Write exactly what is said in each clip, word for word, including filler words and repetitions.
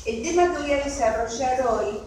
el tema que voy a desarrollar hoy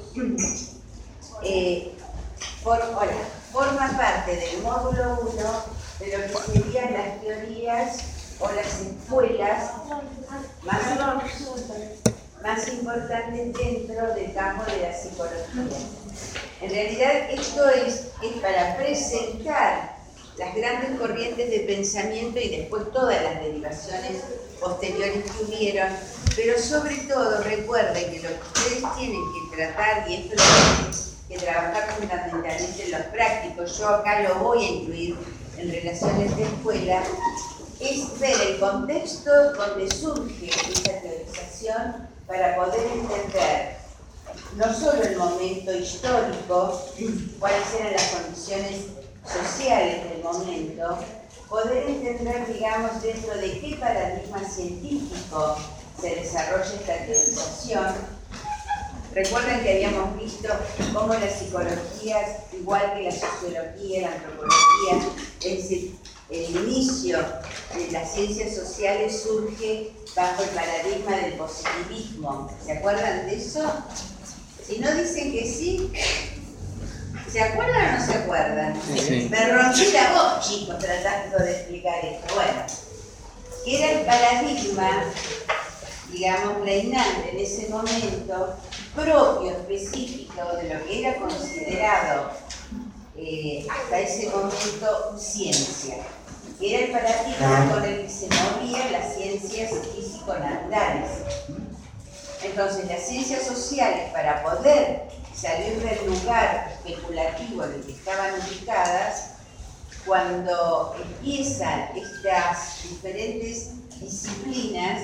eh, por, hola, forma parte del módulo uno de lo que serían las teorías o las escuelas más, más importantes dentro del campo de la psicología. En realidad esto es, es para presentar las grandes corrientes de pensamiento y después todas las derivaciones posteriores que hubieron, pero sobre todo recuerden que lo que ustedes tienen que tratar, y esto lo tienen que trabajar fundamentalmente en los prácticos, yo acá lo voy a incluir en relaciones de escuela, es ver el contexto donde surge esa teorización para poder entender no solo el momento histórico, cuáles eran las condiciones sociales del momento, poder entender, digamos, dentro de qué paradigma científico se desarrolla esta teorización. Recuerden que habíamos visto cómo la psicología, igual que la sociología, la antropología, es decir, el inicio de las ciencias sociales surge bajo el paradigma del positivismo. ¿Se acuerdan de eso? Si no dicen que sí, ¿se acuerdan o no se acuerdan? Sí. Me rompí la voz, chicos, tratando de explicar esto. Bueno, que era el paradigma, digamos, reinante en ese momento, propio, específico de lo que era considerado eh, hasta ese momento ciencia, que era el paradigma con el que se movían las ciencias físico-naturales. Entonces, las ciencias sociales, para poder salir del lugar especulativo en el que estaban ubicadas, cuando empiezan estas diferentes disciplinas,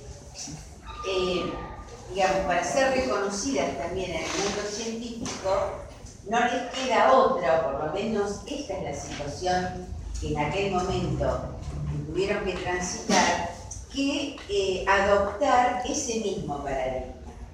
eh, digamos, para ser reconocidas también en el mundo científico, no les queda otra, o por lo menos esta es la situación que en aquel momento tuvieron que transitar, que eh, adoptar ese mismo paradigma.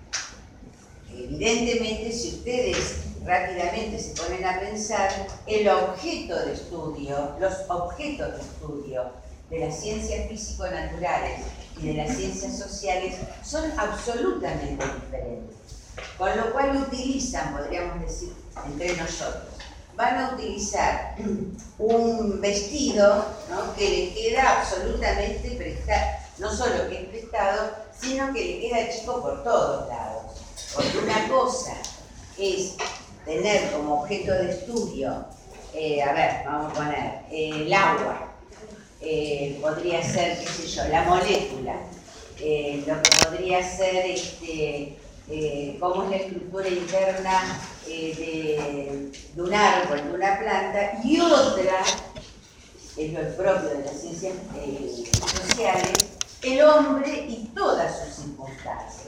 Evidentemente, si ustedes rápidamente se ponen a pensar, el objeto de estudio, los objetos de estudio de las ciencias físico-naturales y de las ciencias sociales son absolutamente diferentes. Con lo cual utilizan, podríamos decir, entre nosotros, van a utilizar un vestido, ¿no?, que le queda absolutamente prestado, no solo que es prestado, sino que le queda chico por todos lados. Porque una cosa es tener como objeto de estudio, eh, a ver, vamos a poner, eh, el agua, eh, podría ser, qué sé yo, la molécula, eh, lo que podría ser este, eh, cómo es la estructura interna eh, de, de un árbol, de una planta, y otra, es lo propio de las ciencias eh, sociales, el hombre y todas sus circunstancias.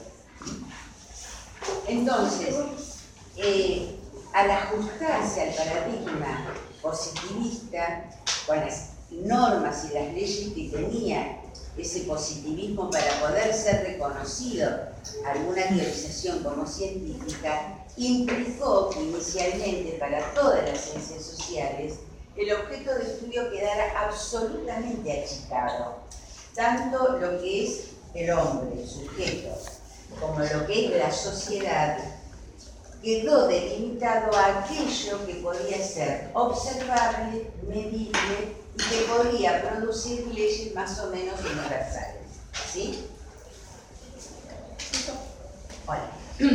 Entonces, eh, al ajustarse al paradigma positivista, con las normas y las leyes que tenía ese positivismo para poder ser reconocido alguna teorización como científica, implicó que inicialmente para todas las ciencias sociales el objeto de estudio quedara absolutamente achicado, tanto lo que es el hombre, el sujeto, como lo que es la sociedad, quedó delimitado a aquello que podía ser observable, medible y que podía producir leyes más o menos universales. ¿Sí? Hola.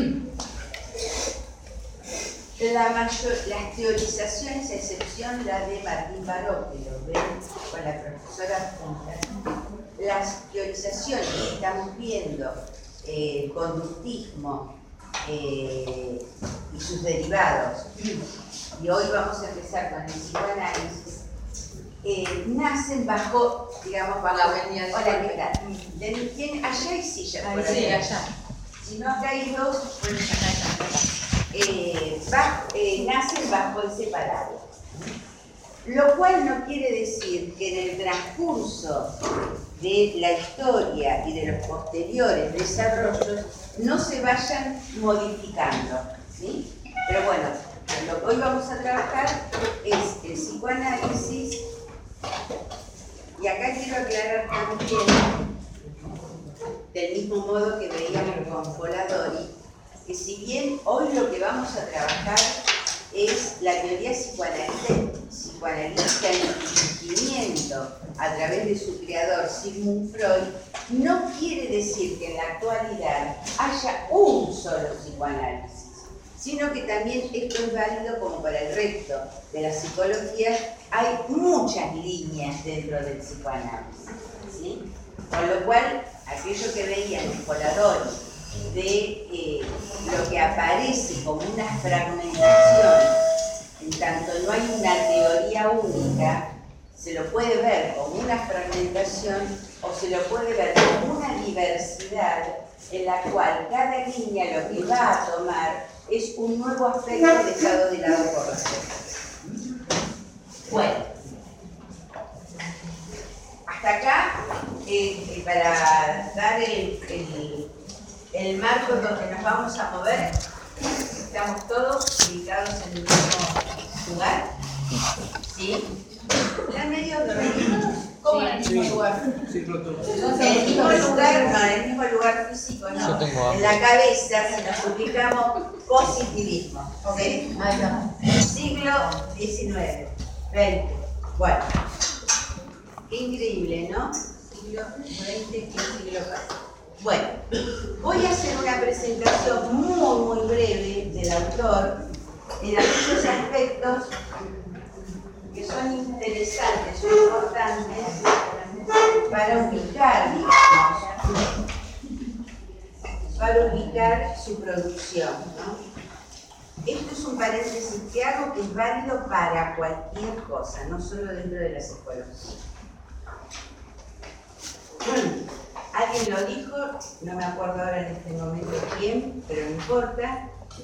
La mayor, las teorizaciones, a excepción la de Martín Baró, que lo ven con la profesora Punta, las teorizaciones que estamos viendo, eh, conductismo eh, y sus derivados, y hoy vamos a empezar con el psicoanálisis, eh, nacen bajo, digamos, bajo la avenida de hola, ¿qué tal? ¿Tiene, allá hay sillas por sí, allá. allá. Si no acá hay dos, bueno, acá hay eh, bajo, eh, nacen bajo ese paraguas. Lo cual no quiere decir que en el transcurso de la historia y de los posteriores desarrollos no se vayan modificando, ¿sí? Pero bueno, lo que hoy vamos a trabajar es el psicoanálisis, y acá quiero aclarar también del mismo modo que veíamos con Polidori, que si bien hoy lo que vamos a trabajar es la teoría psicoanalítica, psicoanalítica en el fingimiento a través de su creador Sigmund Freud, no quiere decir que en la actualidad haya un solo psicoanálisis, sino que también esto es válido como para el resto de la psicología. Hay muchas líneas dentro del psicoanálisis, ¿sí? Con lo cual, aquello que veían en Polidori de eh, lo que aparece como una fragmentación, en tanto no hay una teoría única, se lo puede ver como una fragmentación o se lo puede ver como una diversidad en la cual cada línea lo que va a tomar es un nuevo aspecto dejado de lado por las otras. Bueno, hasta acá, eh, eh, para dar el, el, el marco en donde nos vamos a mover, estamos todos ubicados en el mismo lugar, ¿sí? ¿Están medio dormidos? ¿Cómo en el mismo lugar? Sí, en el mismo lugar, no, en el mismo lugar físico, no. En la cabeza, si nos ubicamos, positivismo. ¿Sí? Ahí estamos. Siglo diecinueve, veinte. Bueno, qué increíble, ¿no? Siglo veinte, qué siglo pasa. Bueno, voy a hacer una presentación muy, muy breve del autor en aquellos aspectos que son interesantes, son importantes para ubicar, digamos, para ubicar su producción, ¿no? Esto es un paréntesis que hago que es válido para cualquier cosa, no solo dentro de la psicología. Alguien lo dijo, no me acuerdo ahora en este momento quién, pero no importa.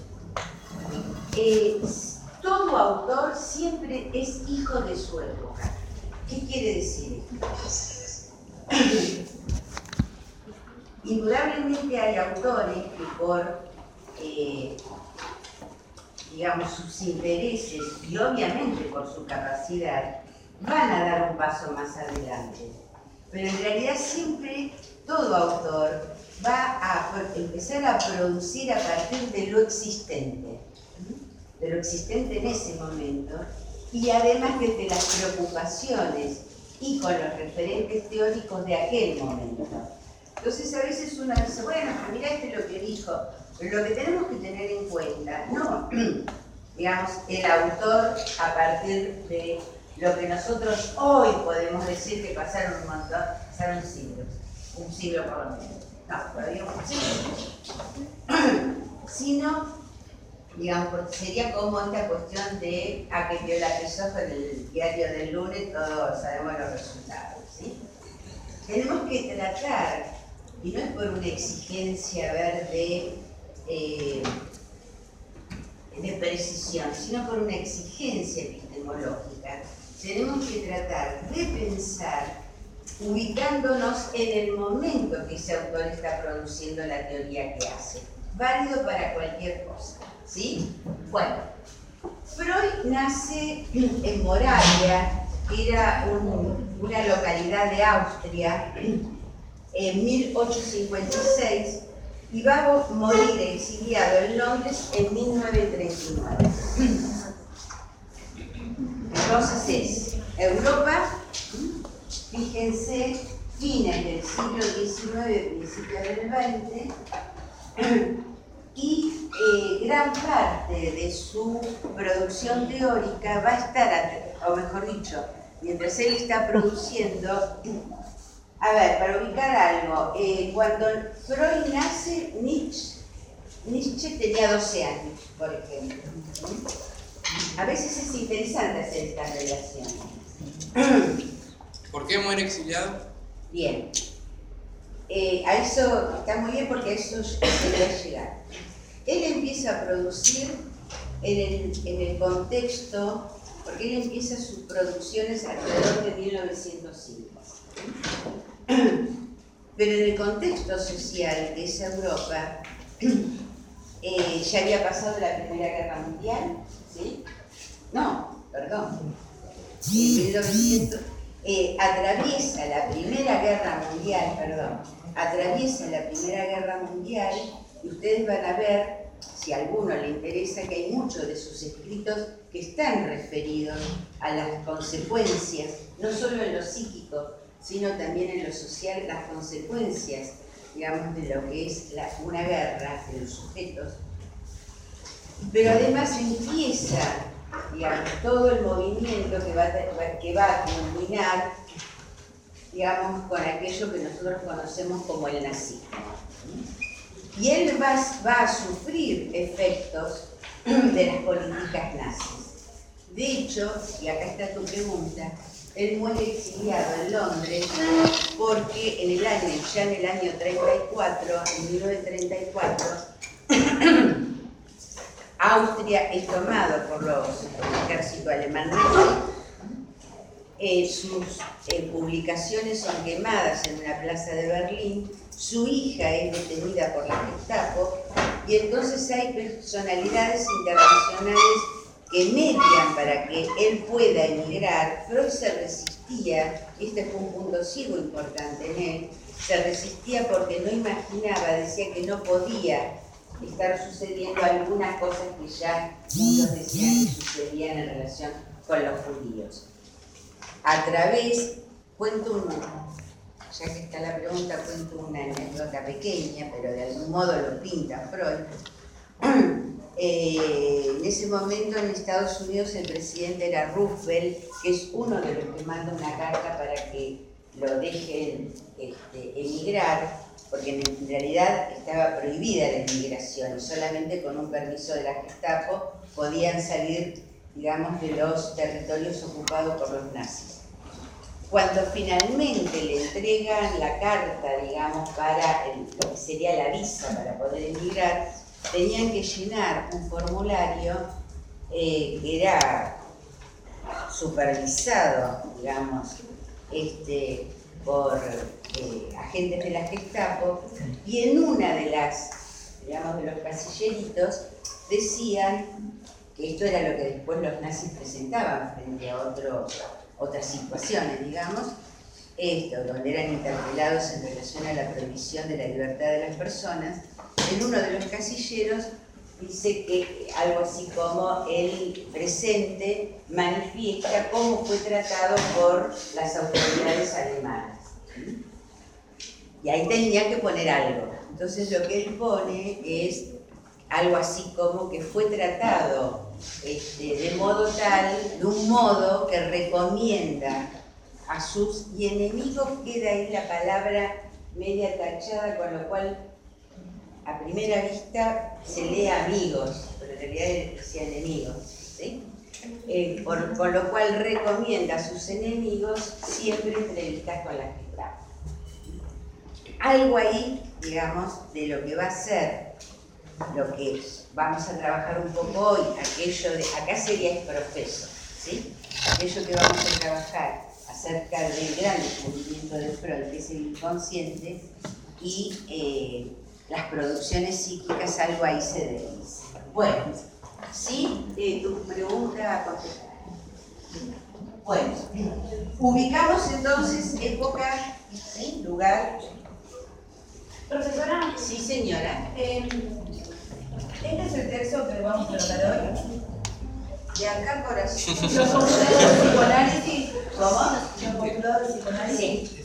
Eh, todo autor siempre es hijo de su época. ¿Qué quiere decir esto? Indudablemente hay autores que por, eh, digamos, sus intereses y obviamente por su capacidad, van a dar un paso más adelante. Pero en realidad siempre todo autor va a empezar a producir a partir de lo existente, de lo existente en ese momento, y además desde las preocupaciones y con los referentes teóricos de aquel momento. Entonces a veces uno dice, bueno, mira este es lo que dijo, pero lo que tenemos que tener en cuenta, no, digamos, el autor a partir de lo que nosotros hoy podemos decir que pasaron un montón, pasaron siglos, un siglo por lo menos, no, todavía un siglo, sino, digamos, porque sería como esta cuestión de a que vio la Tesoja en el diario del lunes, todos sabemos los resultados, ¿sí? Tenemos que tratar, y no es por una exigencia ver de, eh, de precisión, sino por una exigencia epistemológica, tenemos que tratar de pensar ubicándonos en el momento que ese autor está produciendo la teoría que hace. Válido para cualquier cosa, ¿sí? Bueno, Freud nace en Moravia, que era un, una localidad de Austria, en mil ochocientos cincuenta y seis, y va a morir exiliado en Londres en mil novecientos treinta y nueve. Entonces es Europa, fíjense, fines del siglo diecinueve, principios del veinte, y eh, gran parte de su producción teórica va a estar, o mejor dicho, mientras él está produciendo, a ver, para ubicar algo, eh, cuando Freud nace, Nietzsche, Nietzsche tenía doce años, por ejemplo. A veces es interesante hacer esta relación. ¿Por qué muere exiliado? Bien. Eh, a eso está muy bien porque a eso debería llegar. Él empieza a producir en el, en el contexto, porque él empieza sus producciones alrededor de mil novecientos cinco. Pero en el contexto social que es Europa, eh, ya había pasado la Primera Guerra Mundial, ¿sí? No, perdón. En mil novecientos, eh, atraviesa la Primera Guerra Mundial, perdón, atraviesa la Primera Guerra Mundial y ustedes van a ver, si a alguno le interesa, que hay muchos de sus escritos que están referidos a las consecuencias, no solo en lo psíquico, sino también en lo social, las consecuencias, digamos, de lo que es la, una guerra de los sujetos. Pero además empieza, digamos, todo el movimiento que va, que va a culminar, digamos, con aquello que nosotros conocemos como el nazismo. Y él va, va a sufrir efectos de las políticas nazis. De hecho, y acá está tu pregunta, él muere exiliado en Londres porque en el año, ya en el año treinta y cuatro, en mil novecientos treinta y cuatro, Austria es tomado por, los, por el ejército alemán nazi, eh, sus eh, publicaciones son quemadas en una plaza de Berlín, su hija es detenida por la Gestapo, y entonces hay personalidades internacionales que median para que él pueda emigrar. Freud se resistía, este fue un punto ciego importante en él, se resistía porque no imaginaba, decía que no podía estar sucediendo algunas cosas que ya muchos decían que sucedían en relación con los judíos. A través, cuento una, ya que está la pregunta, cuento una anécdota pequeña, pero de algún modo lo pinta Freud. Eh, en ese momento en Estados Unidos el presidente era Roosevelt, que es uno de los que manda una carta para que lo dejen este, emigrar, porque en realidad estaba prohibida la inmigración y solamente con un permiso de la Gestapo podían salir, digamos, de los territorios ocupados por los nazis. Cuando finalmente le entregan la carta, digamos, para el, lo que sería la visa para poder emigrar, tenían que llenar un formulario eh, que era supervisado, digamos, este, por eh, agentes de la Gestapo, y en una de las, digamos, de los casilleritos decían que esto era lo que después los nazis presentaban frente a otro, otras situaciones, digamos, esto, donde eran interpelados en relación a la prohibición de la libertad de las personas. En uno de los casilleros dice que algo así como el presente manifiesta cómo fue tratado por las autoridades alemanas. Y ahí tenía que poner algo. Entonces lo que él pone es algo así como que fue tratado este, de modo tal, de un modo que recomienda a sus... Y enemigos queda ahí la palabra media tachada, con lo cual a primera vista se lee amigos, pero en realidad decía enemigos, ¿sí? Eh, por, por lo cual recomienda a sus enemigos siempre entrevistas con la Gestapo. Algo ahí, digamos, de lo que va a ser, lo que vamos a trabajar un poco hoy, aquello de, acá sería el profeso, ¿sí? Aquello que vamos a trabajar acerca del gran descubrimiento de Freud, que es el inconsciente, y eh, las producciones psíquicas, algo ahí se desliza. Bueno, ¿sí? Eh, tu pregunta a contestar. Bueno, ubicamos entonces época, ¿sí? Lugar. Profesora. Sí, señora. Eh, este es el texto que vamos a tratar hoy. De acá por así. Los postulados de psicoanálisis. ¿Cómo? Los postulados de psicoanálisis. Sí.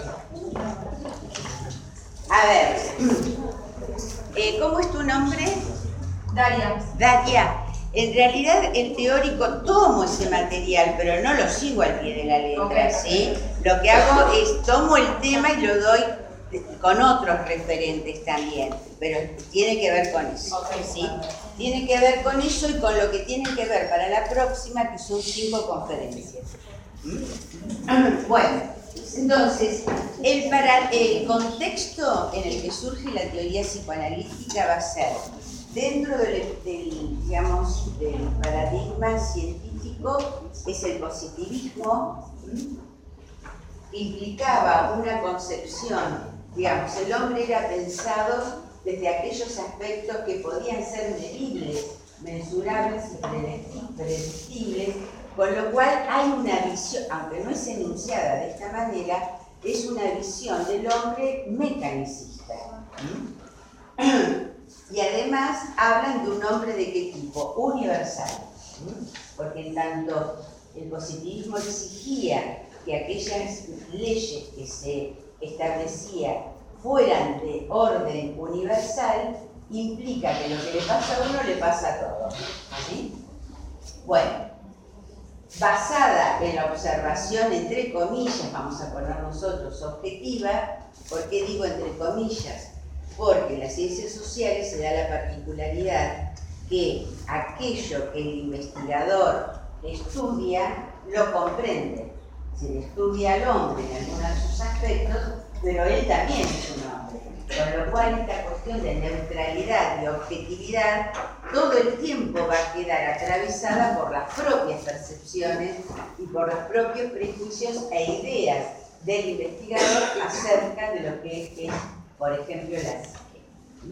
A ver, eh, ¿cómo es tu nombre? Daria. Daria. En realidad el teórico tomo ese material, pero no lo sigo al pie de la letra, Okay. ¿sí? Lo que hago es tomo el tema y lo doy con otros referentes también, pero tiene que ver con eso, Okay. ¿sí? Tiene que ver con eso y con lo que tiene que ver para la próxima, que son cinco conferencias. ¿Mm? Bueno, entonces, el, para, el contexto en el que surge la teoría psicoanalítica va a ser dentro del, del, digamos, del paradigma científico, es el positivismo, ¿sí? Implicaba una concepción, digamos, el hombre era pensado desde aquellos aspectos que podían ser medibles, mensurables y predictibles, Con lo cual hay una visión, aunque no es enunciada de esta manera, es una visión del hombre mecanicista. ¿Mm? Y además hablan de un hombre de qué tipo? Universal. ¿Mm? Porque en tanto el positivismo exigía que aquellas leyes que se establecían fueran de orden universal, implica que lo que le pasa a uno le pasa a todos. ¿Sí? Bueno, basada en la observación, entre comillas, vamos a poner nosotros objetiva. ¿Por qué digo entre comillas? Porque en las ciencias sociales se da la particularidad que aquello que el investigador estudia lo comprende. Se estudia al hombre en algunos de sus aspectos, pero él también es un hombre. Con lo cual esta cuestión de neutralidad y objetividad todo el tiempo va a quedar atravesada por las propias percepciones y por los propios prejuicios e ideas del investigador acerca de lo que es, por ejemplo, la psique.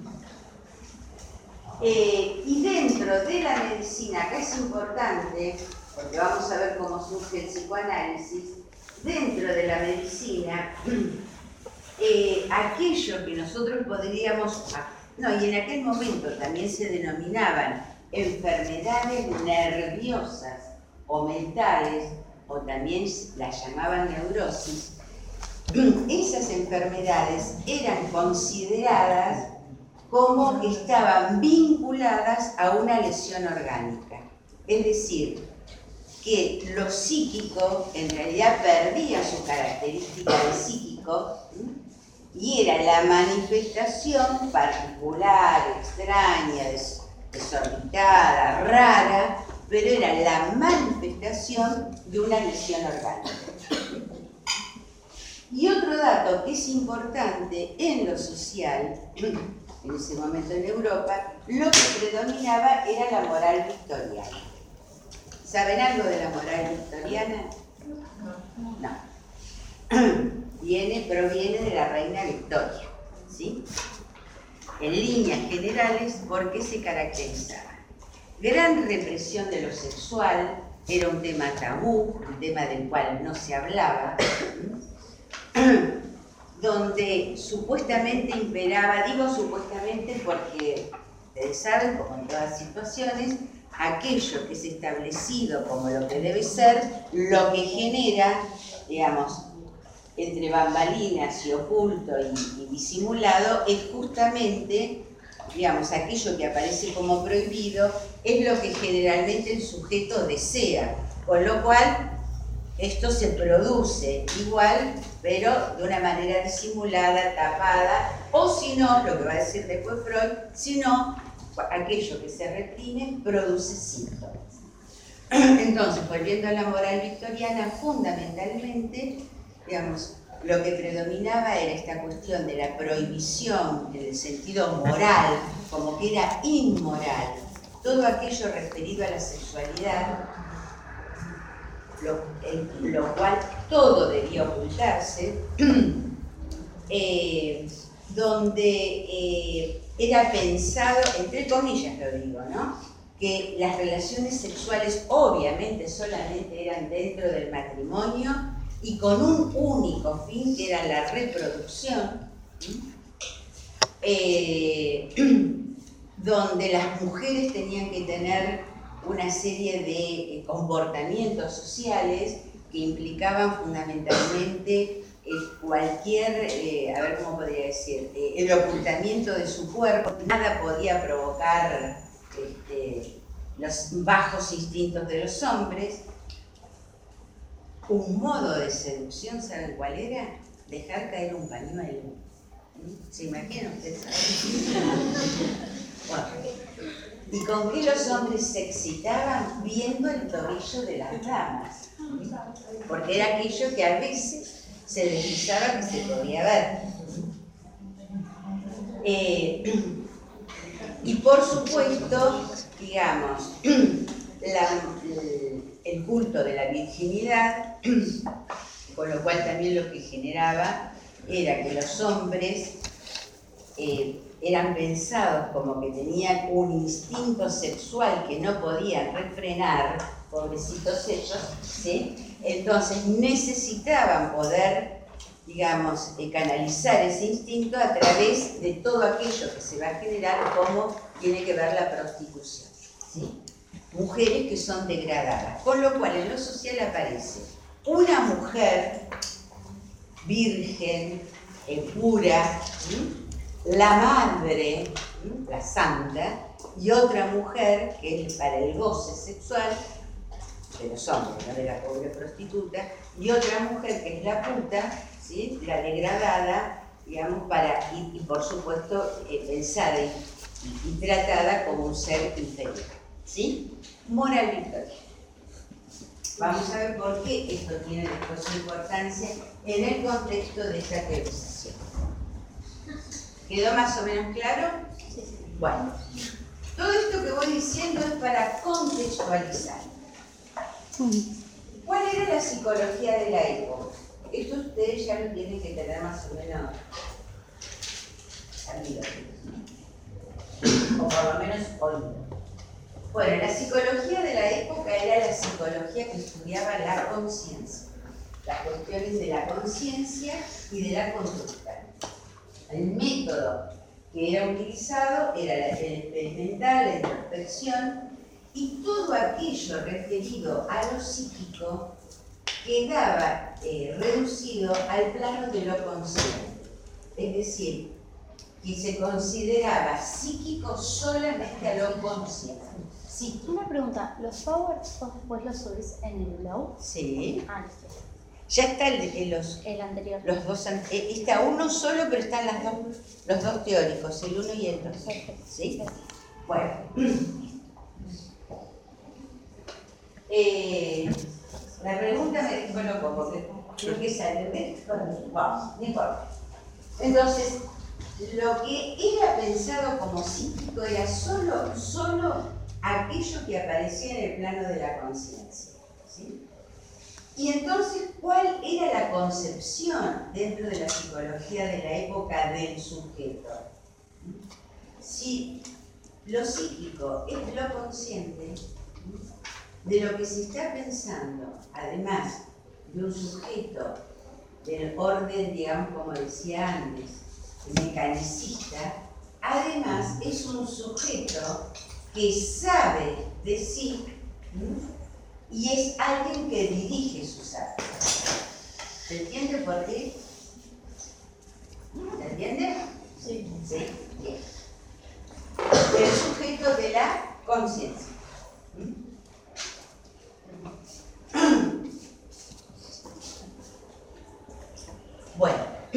Eh, y dentro de la medicina, acá es importante, porque vamos a ver cómo surge el psicoanálisis, dentro de la medicina, eh, aquello que nosotros podríamos, no, y en aquel momento también se denominaban enfermedades nerviosas o mentales, o también las llamaban neurosis, esas enfermedades eran consideradas como que estaban vinculadas a una lesión orgánica. Es decir, que lo psíquico en realidad perdía su característica de psíquico y era la manifestación particular, extraña, des desorbitada, rara, pero era la manifestación de una lesión orgánica. Y otro dato que es importante en lo social, en ese momento en Europa, lo que predominaba era la moral victoriana. ¿Saben algo de la moral victoriana? No. Viene, proviene de la reina Victoria, ¿sí? En líneas generales, ¿por qué se caracterizaba? Gran represión de lo sexual, era un tema tabú, un tema del cual no se hablaba, donde supuestamente imperaba, digo supuestamente porque ustedes saben, como en todas situaciones, aquello que es establecido como lo que debe ser, lo que genera, digamos, entre bambalinas y oculto y, y disimulado, es justamente, digamos, aquello que aparece como prohibido, es lo que generalmente el sujeto desea, con lo cual esto se produce igual, pero de una manera disimulada, tapada, o si no, lo que va a decir después Freud, si no, aquello que se reprime produce síntomas. Entonces, volviendo a la moral victoriana, fundamentalmente, digamos, lo que predominaba era esta cuestión de la prohibición en el sentido moral, como que era inmoral, todo aquello referido a la sexualidad, lo, en lo cual todo debía ocultarse, eh, donde eh, era pensado, entre comillas lo digo, ¿no?, que las relaciones sexuales obviamente solamente eran dentro del matrimonio y con un único fin, que era la reproducción, eh, donde las mujeres tenían que tener una serie de comportamientos sociales que implicaban fundamentalmente eh, cualquier, eh, a ver cómo podría decir, eh, el ocultamiento de su cuerpo. Nada podía provocar este, los bajos instintos de los hombres. Un modo de seducción, ¿saben cuál era? Dejar caer un pañuelo. ¿Se imaginan ustedes? Bueno, ¿y con qué los hombres se excitaban? Viendo el tobillo de las damas. Porque era aquello que a veces se deslizaba que se podía ver. Eh, y por supuesto, digamos, la, el culto de la virginidad, con lo cual también lo que generaba era que los hombres eh, eran pensados como que tenían un instinto sexual que no podían refrenar, pobrecitos ellos, ¿sí? Entonces necesitaban poder, digamos, eh, canalizar ese instinto a través de todo aquello que se va a generar, como tiene que ver la prostitución, ¿sí? Mujeres que son degradadas, con lo cual en lo social aparece una mujer virgen, eh, pura, ¿sí? La madre, ¿sí? La santa, y otra mujer que es para el goce sexual de los hombres, no de la pobre prostituta, y otra mujer que es la puta, ¿sí? La degradada, digamos, para, y, y por supuesto eh, pensada y, y, y tratada como un ser inferior, ¿sí? Moral Victoria. Vamos a ver por qué esto tiene después su importancia en el contexto de esta teorización. ¿Quedó más o menos claro? Bueno, todo esto que voy diciendo es para contextualizar. ¿Cuál era la psicología de la época? Esto ustedes ya lo tienen que tener más o menos sabido, o por lo menos oído. Bueno, la psicología de la época era la psicología que estudiaba la conciencia, las cuestiones de la conciencia y de la conducta. El método que era utilizado era el experimental, la introspección y todo aquello referido a lo psíquico quedaba eh, reducido al plano de lo consciente. Es decir, que se consideraba psíquico solamente a lo consciente. Sí. Una pregunta, ¿los powers vos después los subís en el blog? Sí. Ah, listo. Ya está el, el- los, El anterior. los dos, an- eh, está uno solo, pero están las dos, los dos teóricos, el uno y el dos. Perfecto. ¿Sí? Bueno. Eh, la pregunta me descolocó porque creo que sale de esto. Vamos, no importa. Entonces, lo que era pensado como psíquico era solo, solo aquello que aparecía en el plano de la conciencia, ¿sí? Y entonces, ¿cuál era la concepción dentro de la psicología de la época del sujeto? Si lo psíquico es lo consciente, de lo que se está pensando, además de un sujeto del orden, digamos, como decía antes, mecanicista, además es un sujeto que sabe de sí, ¿m? Y es alguien que dirige sus actos. ¿Se entiende por qué? ¿Se entiende? Sí. Sí. Bien. El sujeto de la conciencia. Bueno,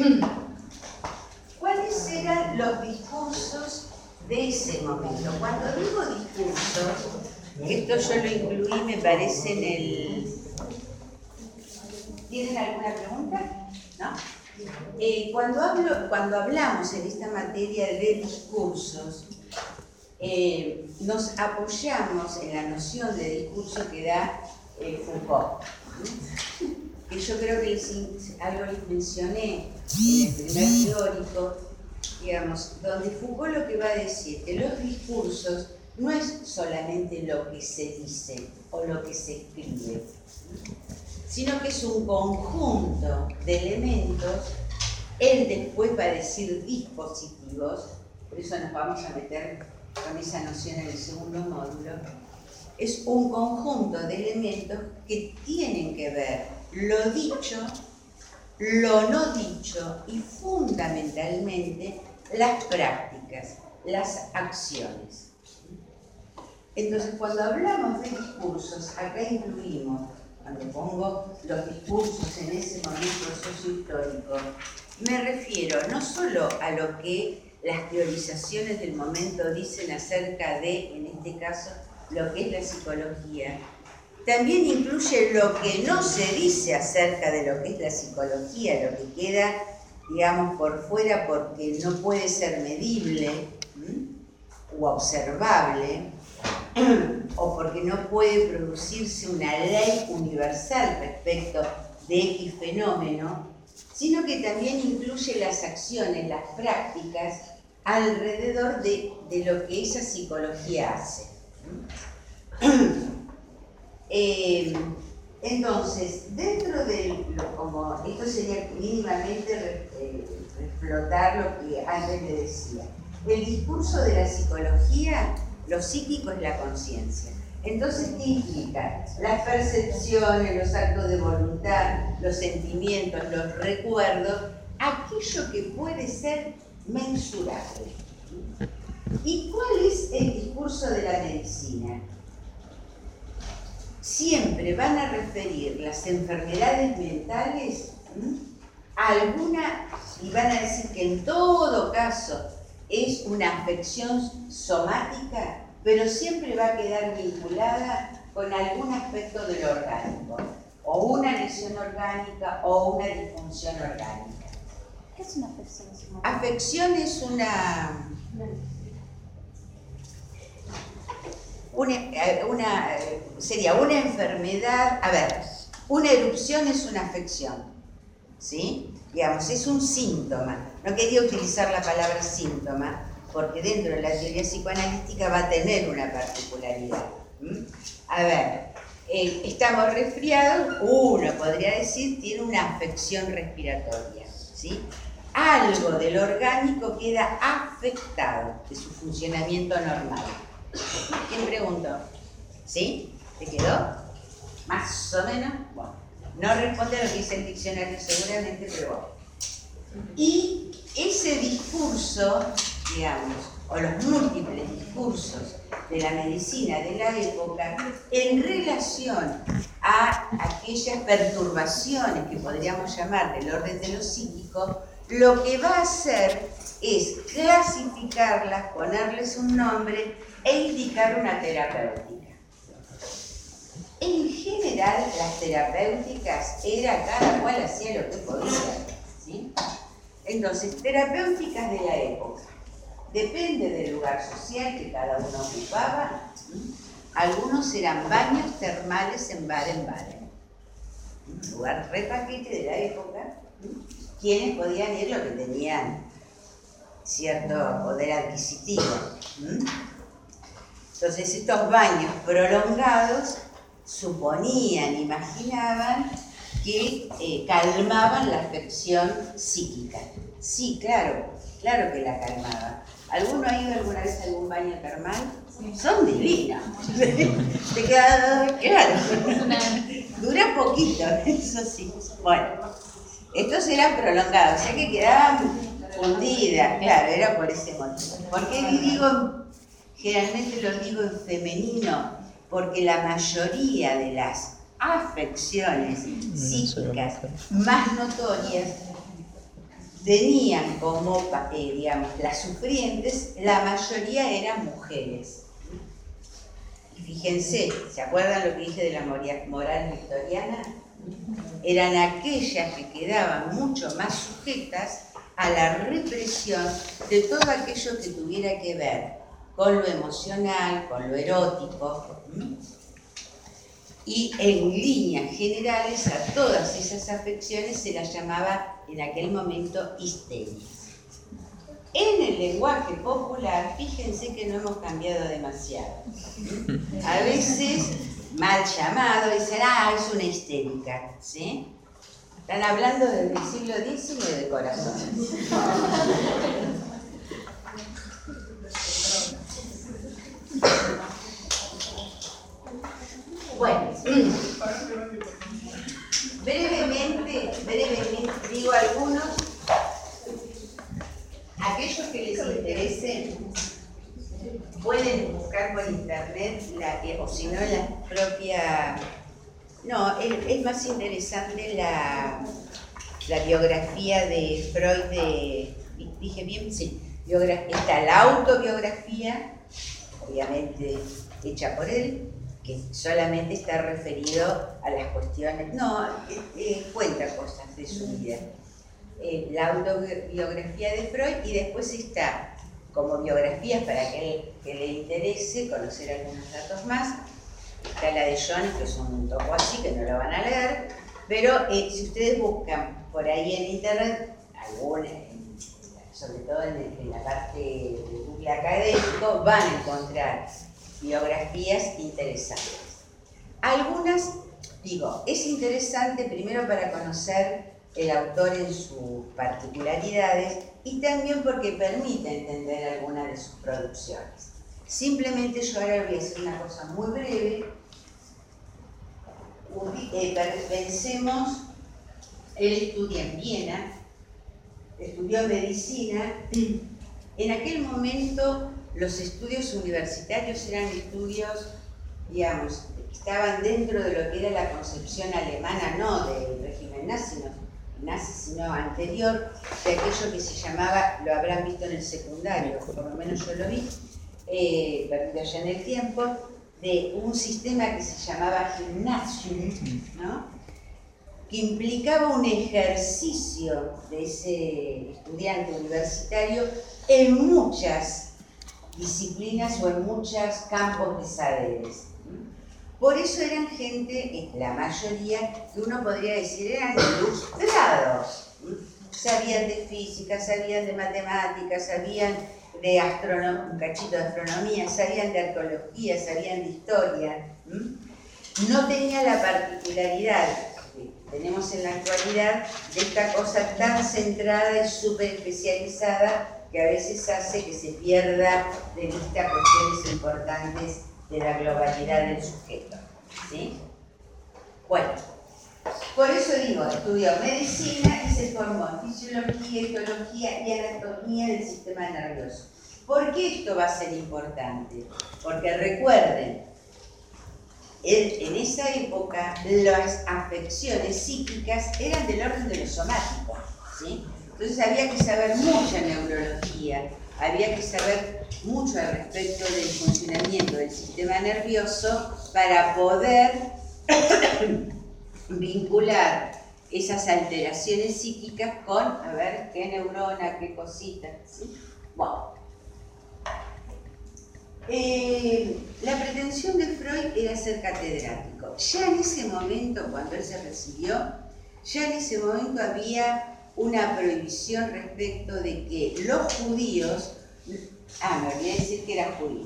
¿cuáles eran los discursos de ese momento? Cuando digo discursos, esto yo lo incluí, me parece, en el... ¿Tienen alguna pregunta? ¿No? Eh, cuando, hablo, cuando hablamos en esta materia de discursos, eh, nos apoyamos en la noción de discurso que da eh, Foucault, ¿sí? Que yo creo que les, algo les mencioné en el primer teórico, digamos, donde Foucault lo que va a decir que los discursos no es solamente lo que se dice o lo que se escribe, sino que es un conjunto de elementos. Él después va a decir dispositivos, por eso nos vamos a meter con esa noción en el segundo módulo. Es un conjunto de elementos que tienen que ver lo dicho, lo no dicho y fundamentalmente las prácticas, las acciones. Entonces, cuando hablamos de discursos, acá incluimos, cuando pongo los discursos en ese momento sociohistórico, me refiero no solo a lo que las teorizaciones del momento dicen acerca de, en este caso, lo que es la psicología, también incluye lo que no se dice acerca de lo que es la psicología, lo que queda, digamos, por fuera porque no puede ser medible, ¿m? o observable, o porque no puede producirse una ley universal respecto de X fenómeno, sino que también incluye las acciones, las prácticas alrededor de, de lo que esa psicología hace. Eh, entonces, dentro de lo, como esto sería mínimamente re, eh, reflotar lo que antes le decía. El discurso de la psicología, lo psíquico es la conciencia. Entonces, ¿qué implica? Las percepciones, los actos de voluntad, los sentimientos, los recuerdos, aquello que puede ser mensurable. ¿Y cuál es el discurso de la medicina? Siempre van a referir las enfermedades mentales ¿m? a alguna, y van a decir que en todo caso es una afección somática, pero siempre va a quedar vinculada con algún aspecto del orgánico, o una lesión orgánica o una disfunción orgánica. ¿Qué es una afección somática? Afección es una... Una, una, sería una enfermedad, a ver, una erupción es una afección, ¿sí? Digamos, es un síntoma. No quería utilizar la palabra síntoma, porque dentro de la teoría psicoanalítica va a tener una particularidad. ¿Mm? A ver, eh, estamos resfriados, uno podría decir tiene una afección respiratoria, ¿sí? Algo del orgánico queda afectado de su funcionamiento normal. ¿Quién preguntó? ¿Sí? ¿Te quedó? ¿Más o menos? Bueno, no responde a lo que dice el diccionario seguramente, pero bueno. Y ese discurso, digamos, o los múltiples discursos de la medicina de la época en relación a aquellas perturbaciones que podríamos llamar del orden de lo psíquico, lo que va a hacer es clasificarlas, ponerles un nombre e indicar una terapéutica. En general, las terapéuticas era cada cual hacía lo que podía, ¿sí? Entonces, terapéuticas de la época. Depende del lugar social que cada uno ocupaba. ¿Sí? Algunos eran baños termales en Baden-Baden. Un lugar repaquete de la época. ¿Sí? Quienes podían ir lo que tenían cierto poder adquisitivo. ¿Sí? Entonces, estos baños prolongados suponían, imaginaban que eh, calmaban la afección psíquica. Sí, claro, claro que la calmaba. ¿Alguno ha ido alguna vez a algún baño termal? Sí. Son divinos. Te queda claro. Dura poquito, eso sí. Bueno, estos eran prolongados, o sea que quedaban fundidas, claro, era por ese motivo. ¿Por qué digo, generalmente lo digo en femenino? Porque la mayoría de las afecciones psíquicas más notorias tenían como, eh, digamos, las sufrientes, la mayoría eran mujeres. Y fíjense, ¿se acuerdan lo que dije de la moral victoriana? Eran aquellas que quedaban mucho más sujetas a la represión de todo aquello que tuviera que ver con lo emocional, con lo erótico. ¿Mm? Y en líneas generales a todas esas afecciones se las llamaba en aquel momento histeria. En el lenguaje popular, fíjense que no hemos cambiado demasiado. A veces, mal llamado, dicen, ah, es una histérica, ¿sí? Están hablando desde el siglo diecinueve de corazón. Bueno, brevemente, brevemente digo algunos, aquellos que les interesen pueden buscar por internet, la, o si no la propia, no, es, es más interesante la, la biografía de Freud, de, dije bien, sí, biografía, está la autobiografía, obviamente hecha por él, que solamente está referido a las cuestiones, no, eh, eh, cuenta cosas de su vida. Eh, la autobiografía de Freud, y después está como biografías para aquel que le interese conocer algunos datos más. Está la de John, que es un topo así, que no lo van a leer, pero eh, si ustedes buscan por ahí en internet, alguna, sobre todo en, en la parte de Google académico, van a encontrar biografías interesantes. Algunas, digo, es interesante primero para conocer el autor en sus particularidades y también porque permite entender algunas de sus producciones. Simplemente yo ahora voy a hacer una cosa muy breve. Eh, pensemos, él estudia en Viena, estudió medicina. En aquel momento los estudios universitarios eran estudios, digamos, que estaban dentro de lo que era la concepción alemana, no del régimen nazi, no, nazi, sino anterior, de aquello que se llamaba, lo habrán visto en el secundario, por lo menos yo lo vi, eh, perdido ya en el tiempo, de un sistema que se llamaba Gymnasium, ¿no? Que implicaba un ejercicio de ese estudiante universitario en muchas disciplinas o en muchos campos de saberes. Por eso eran gente, la mayoría, que uno podría decir eran ilustrados. Sabían de física, sabían de matemáticas, sabían de astronomía, un cachito de astronomía, sabían de arqueología, sabían de historia. No tenía la particularidad que tenemos en la actualidad de esta cosa tan centrada y súper especializada que a veces hace que se pierda de vista cuestiones importantes de la globalidad del sujeto. ¿Sí? Bueno, por eso digo, estudió medicina y se formó en fisiología, etología y anatomía del sistema nervioso. ¿Por qué esto va a ser importante? Porque recuerden, él, en esa época las afecciones psíquicas eran del orden de lo somático, ¿sí? Entonces había que saber mucha neurología, había que saber mucho al respecto del funcionamiento del sistema nervioso para poder vincular esas alteraciones psíquicas con, a ver, qué neurona, qué cosita, ¿sí? Bueno. Eh, la pretensión de Freud era ser catedrático. Ya en ese momento, cuando él se recibió, ya en ese momento había una prohibición respecto de que los judíos, ah, me olvidé decir que era judío,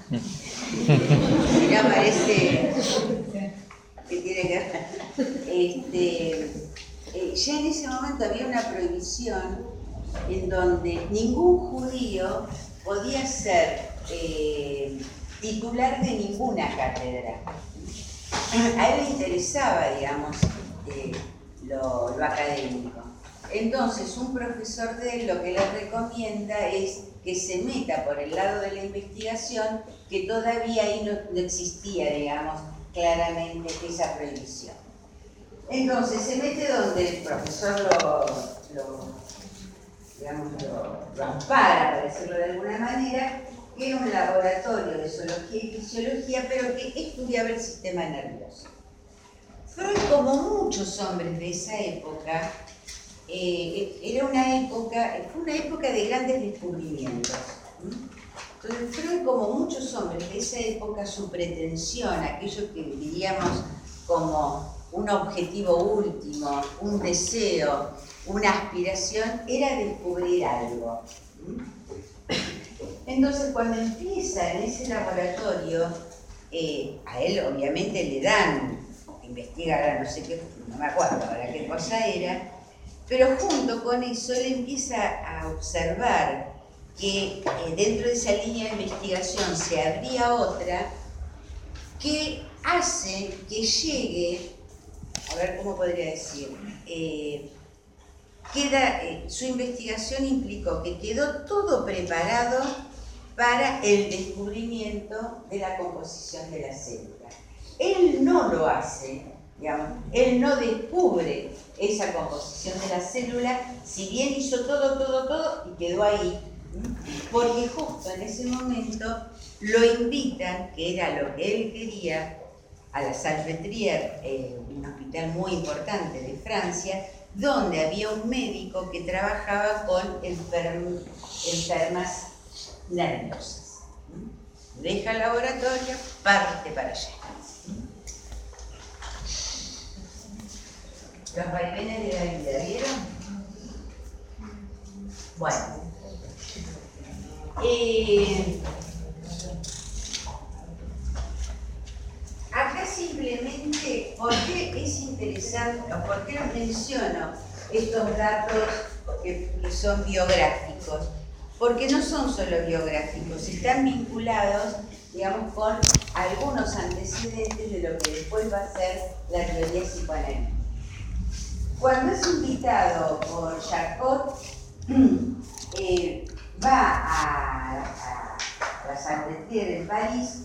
ya parece que tiene que ver, este, eh, ya en ese momento había una prohibición en donde ningún judío podía ser eh, titular de ninguna cátedra. A él le interesaba, digamos, eh, lo, lo académico. Entonces, un profesor de él lo que le recomienda es que se meta por el lado de la investigación, que todavía ahí no, no existía, digamos, claramente esa prohibición. Entonces, se mete donde el profesor lo, lo, digamos, lo, lo ampara, para decirlo de alguna manera, que era un laboratorio de zoología y fisiología, pero que estudiaba el sistema nervioso. Freud, como muchos hombres de esa época, Eh, era una época, fue una época de grandes descubrimientos. Entonces, Freud, como muchos hombres de esa época, su pretensión, aquello que diríamos como un objetivo último, un deseo, una aspiración, era descubrir algo. Entonces, cuando empieza en ese laboratorio, eh, a él obviamente le dan, investiga, no sé qué, no me acuerdo ahora qué cosa era, pero junto con eso él empieza a observar que eh, dentro de esa línea de investigación se abría otra que hace que llegue, a ver cómo podría decir, eh, queda, eh, su investigación implicó que quedó todo preparado para el descubrimiento de la composición de la célula. Él no lo hace, digamos, él no descubre esa composición de la célula, si bien hizo todo, todo, todo y quedó ahí, porque justo en ese momento lo invitan, que era lo que él quería, a la Salpêtrière, eh, un hospital muy importante de Francia, donde había un médico que trabajaba con enferm enfermas nerviosas. Deja el laboratorio, parte para allá. Los vaivenes de la vida, ¿vieron? Bueno. Eh, acá simplemente ¿por qué es interesante, o por qué los menciono estos datos que, que son biográficos? Porque no son solo biográficos, están vinculados, digamos, con algunos antecedentes de lo que después va a ser la teoría psicoanalítica. Cuando es invitado por Charcot, eh, va a, a, a la Salpêtrière en París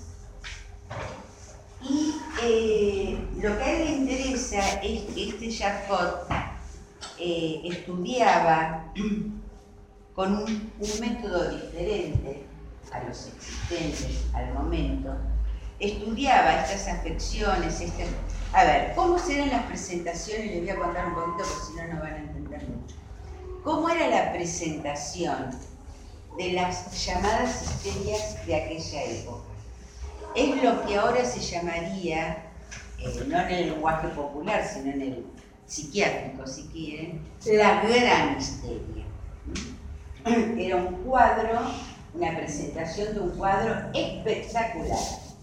y eh, lo que a él le interesa es que este Charcot eh, estudiaba con un, un método diferente a los existentes al momento, estudiaba estas afecciones, estas... A ver, ¿cómo serán las presentaciones? Les voy a contar un poquito porque si no, no van a entender mucho. ¿Cómo era la presentación de las llamadas histerias de aquella época? Es lo que ahora se llamaría, eh, no en el lenguaje popular, sino en el psiquiátrico, si quieren, la gran histeria. Era un cuadro, una presentación de un cuadro espectacular,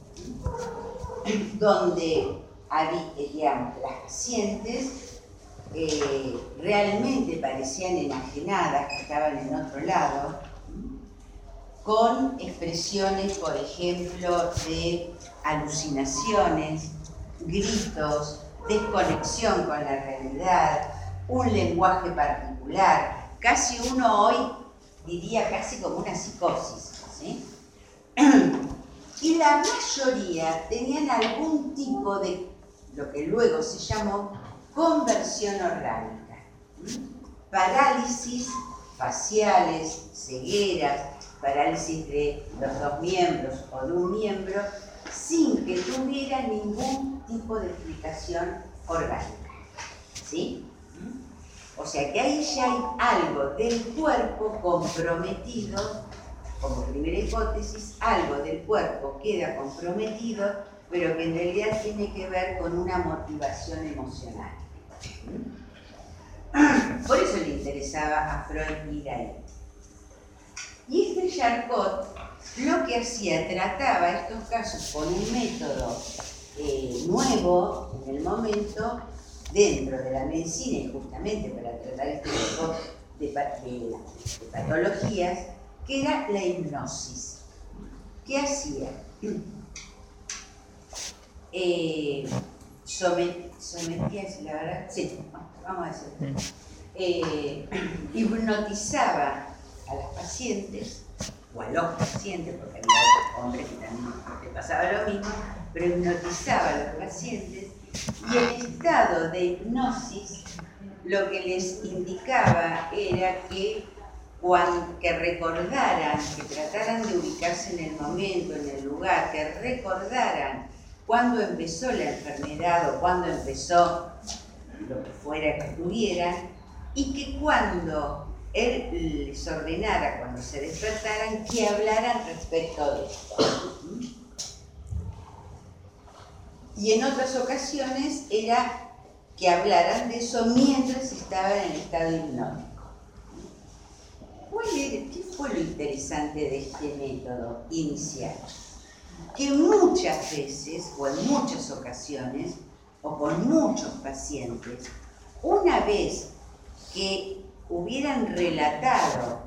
donde había, digamos, las pacientes eh, realmente parecían enajenadas, que estaban en otro lado, con expresiones, por ejemplo, de alucinaciones, gritos, desconexión con la realidad, un lenguaje particular, casi uno hoy diría casi como una psicosis, ¿sí? Y la mayoría tenían algún tipo de lo que luego se llamó conversión orgánica, parálisis faciales, cegueras, parálisis de los dos miembros o de un miembro, sin que tuviera ningún tipo de explicación orgánica, ¿sí? O sea que ahí ya hay algo del cuerpo comprometido, como primera hipótesis, algo del cuerpo queda comprometido, pero que en realidad tiene que ver con una motivación emocional. Por eso le interesaba a Freud ir ahí. Y este Charcot lo que hacía, trataba estos casos con un método eh, nuevo en el momento, dentro de la medicina y justamente para tratar este tipo de, de, de patologías, que era la hipnosis. ¿Qué hacía? Eh, somet, sometía, la verdad, sí, vamos a decir, eh, hipnotizaba a las pacientes, o a los pacientes, porque había otros hombres que también les pasaba lo mismo, pero hipnotizaba a los pacientes, y el estado de hipnosis lo que les indicaba era que, cuando, que recordaran, que trataran de ubicarse en el momento, en el lugar, que recordaran cuándo empezó la enfermedad o cuándo empezó lo que fuera que tuvieran, y que cuando él les ordenara, cuando se despertaran, que hablaran respecto de esto. Y en otras ocasiones era que hablaran de eso mientras estaban en estado hipnótico. ¿Qué fue lo interesante de este método inicial? Que muchas veces, o en muchas ocasiones, o con muchos pacientes, una vez que hubieran relatado,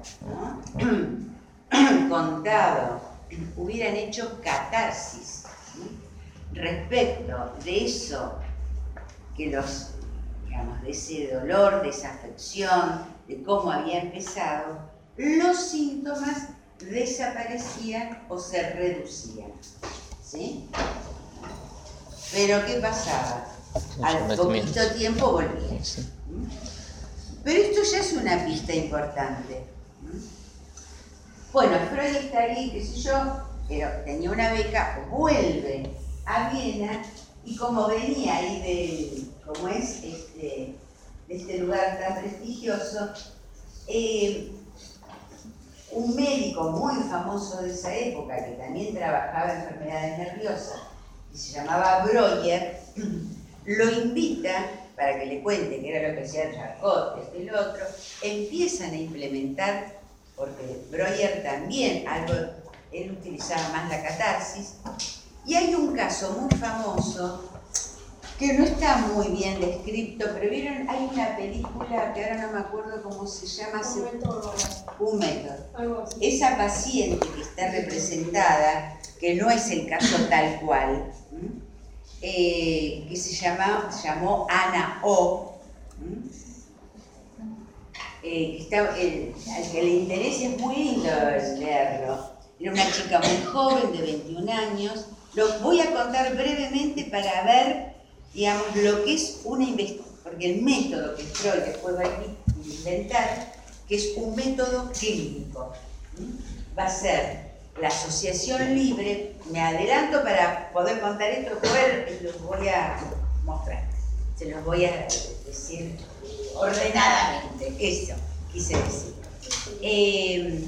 ¿no? contado, hubieran hecho catarsis, ¿no? respecto de eso, que los, digamos, de ese dolor, de esa afección, de cómo había empezado, los síntomas desaparecían o se reducían, ¿sí? Pero ¿qué pasaba? Al poquito tiempo volvía. Pero esto ya es una pista importante. Bueno, Freud está ahí, qué sé yo, pero tenía una beca, vuelve a Viena, y como venía ahí de, como es este, de este lugar tan prestigioso, eh, un médico muy famoso de esa época, que también trabajaba en enfermedades nerviosas, y se llamaba Breuer, lo invita para que le cuente qué era lo que hacía Charcot, este y lo otro. Empiezan a implementar, porque Breuer también, algo, él utilizaba más la catarsis, y hay un caso muy famoso que no está muy bien descrito, pero vieron, hay una película que ahora no me acuerdo cómo se llama. Un método. Un método. Algo así. Esa paciente que está representada, que no es el caso tal cual, eh, que se, llama, se llamó Ana O, eh, que está, el, al que le interese es muy lindo leerlo. Era una chica muy joven, de veintiún años. Lo voy a contar brevemente para ver, digamos, lo que es una investigación, porque el método que Freud después va a inventar, que es un método clínico, va a ser la asociación libre. Me adelanto para poder contar esto, después los voy a mostrar, se los voy a decir ordenadamente, eso quise decir. Eh,